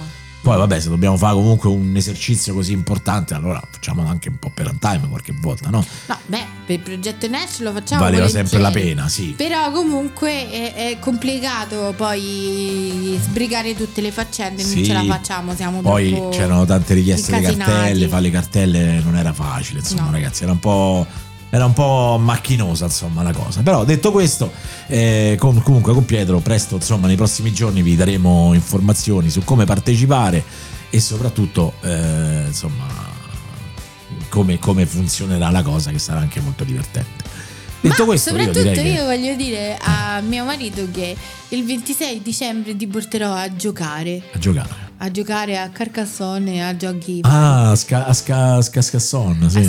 Poi vabbè, se dobbiamo fare comunque un esercizio così importante, allora facciamolo anche un po' per Runtime qualche volta, no? No, beh, per il progetto Nash lo facciamo valeva volentieri, sempre la pena, sì. Però comunque è complicato poi sbrigare tutte le faccende, sì. Non ce la facciamo, siamo poi troppo c'erano tante richieste di incasinati. cartelle, fare le cartelle non era facile, insomma, no. Ragazzi, era un po' macchinosa, insomma, la cosa. Però detto questo, comunque con Pietro presto, insomma, nei prossimi giorni vi daremo informazioni su come partecipare e soprattutto insomma come funzionerà la cosa, che sarà anche molto divertente. Detto questo, soprattutto io voglio dire a mio marito che il 26 dicembre ti porterò a giocare a Carcassonne, a giochi a Scassone, sì,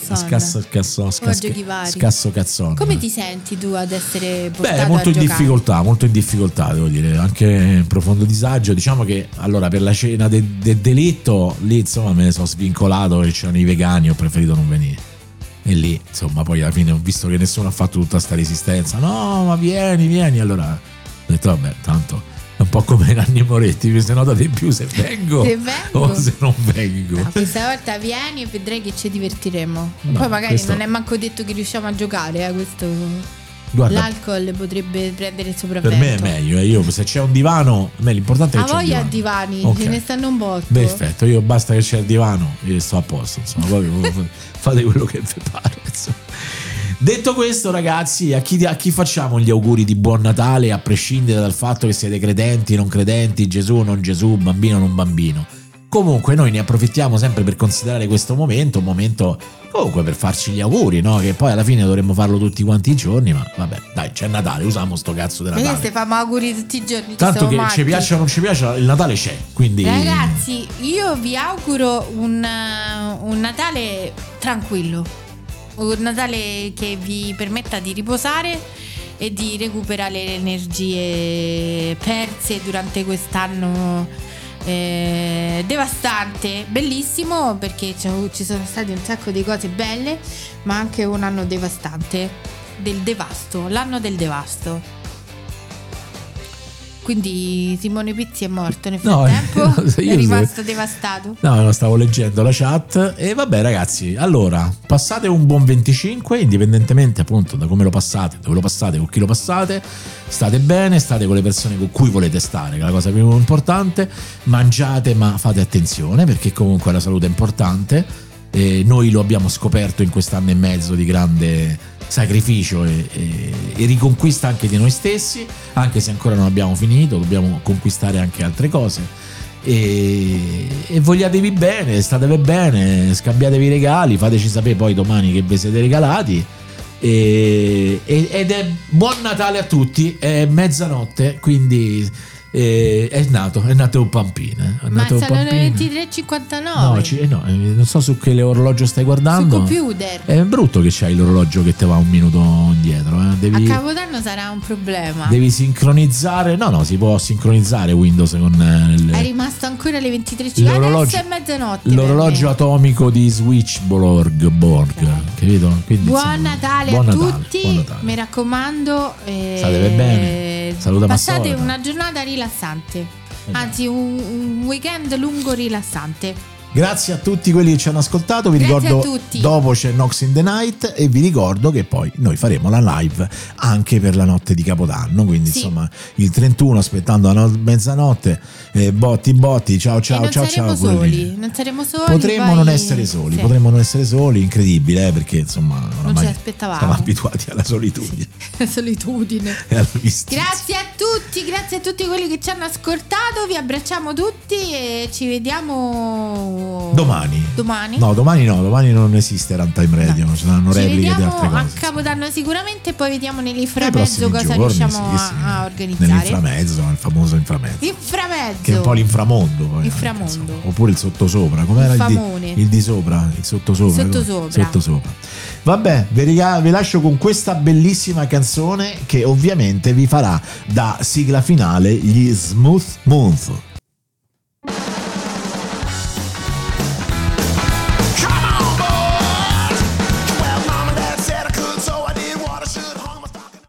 Scasso Cazzone. Come ti senti tu ad essere portato molto a in giocare? Molto in difficoltà, devo dire, anche in profondo disagio. Diciamo che allora per la cena del delitto lì, insomma, me ne sono svincolato, che c'erano i vegani, ho preferito non venire. E lì, insomma, poi alla fine ho visto che nessuno ha fatto tutta sta resistenza. No, ma vieni. Allora ho detto, vabbè, tanto è un po' come Nanni Moretti, se nota di più se vengo o se non vengo. No, questa volta vieni e vedrai che ci divertiremo. No, poi magari non è manco detto che riusciamo a giocare, questo. Guarda, l'alcol potrebbe prendere il sopravvento. Per me è meglio, io se c'è un divano, a me l'importante è che c'è un divano. A divani, okay. Ce ne stanno un botto. Perfetto, io basta che c'è il divano, io sto a posto, insomma, poi fate quello che vi pare, insomma. Detto questo, ragazzi, a chi facciamo gli auguri di buon Natale, a prescindere dal fatto che siete credenti, non credenti, Gesù, non Gesù, bambino, non bambino? Comunque noi ne approfittiamo sempre per considerare questo momento un momento comunque per farci gli auguri, no? Che poi alla fine dovremmo farlo tutti quanti i giorni, ma vabbè, dai, c'è Natale, usiamo sto cazzo di Natale. Se famo auguri tutti i giorni, tanto che ci piace o non ci piace, il Natale c'è, quindi ragazzi, io vi auguro un Natale tranquillo, un Natale che vi permetta di riposare e di recuperare le energie perse durante quest'anno devastante, bellissimo, perché ci sono state un sacco di cose belle, ma anche un anno devastante, l'anno del devasto. Quindi Simone Pizzi è morto nel frattempo, è rimasto devastato. No, lo stavo leggendo la chat. E vabbè, ragazzi, allora passate un buon 25, indipendentemente appunto da come lo passate, dove lo passate, con chi lo passate. State bene, state con le persone con cui volete stare, che è la cosa più importante. Mangiate, ma fate attenzione, perché comunque la salute è importante. E noi lo abbiamo scoperto in quest'anno e mezzo di grande sacrificio e riconquista anche di noi stessi, anche se ancora non abbiamo finito, dobbiamo conquistare anche altre cose. E vogliatevi bene, statevi bene, scambiatevi i regali, fateci sapere poi domani che vi siete regalati. Ed è buon Natale a tutti, è mezzanotte, quindi è nato un pampino. Ma sono le 23:59. No, non so su che orologio stai guardando. Su computer. È brutto che c'hai l'orologio che te va un minuto indietro. A Capodanno sarà un problema. Devi sincronizzare. No, si può sincronizzare Windows con è rimasto ancora alle 23:50. Adesso è mezzanotte. L'orologio atomico di Switchborg, capito? Quindi, buon Natale a tutti. Buon Natale. Mi raccomando, state bene. Saluta passate una giornata rilassante, anzi un weekend lungo rilassante. Grazie a tutti quelli che ci hanno ascoltato, vi ricordo dopo c'è Nox in the Night e vi ricordo che poi noi faremo la live anche per la notte di Capodanno, quindi insomma il 31 aspettando la mezzanotte, botti, ciao. Non saremo soli. Potremmo non essere soli, incredibile, perché insomma non ci aspettavamo. Siamo abituati alla solitudine. Grazie a tutti quelli che ci hanno ascoltato, vi abbracciamo tutti e ci vediamo domani. No, domani non esiste Runtime Radio, ci saranno repliche di altre cose. A Capodanno sicuramente, poi vediamo nell'inframezzo cosa riusciamo a organizzare. Nell'inframezzo, il famoso inframezzo. Che è un po' l'inframondo poi. Oppure il sottosopra, com'era il di sopra, il sottosopra. Vabbè, vi lascio con questa bellissima canzone che ovviamente vi farà da sigla finale gli Smooth Month.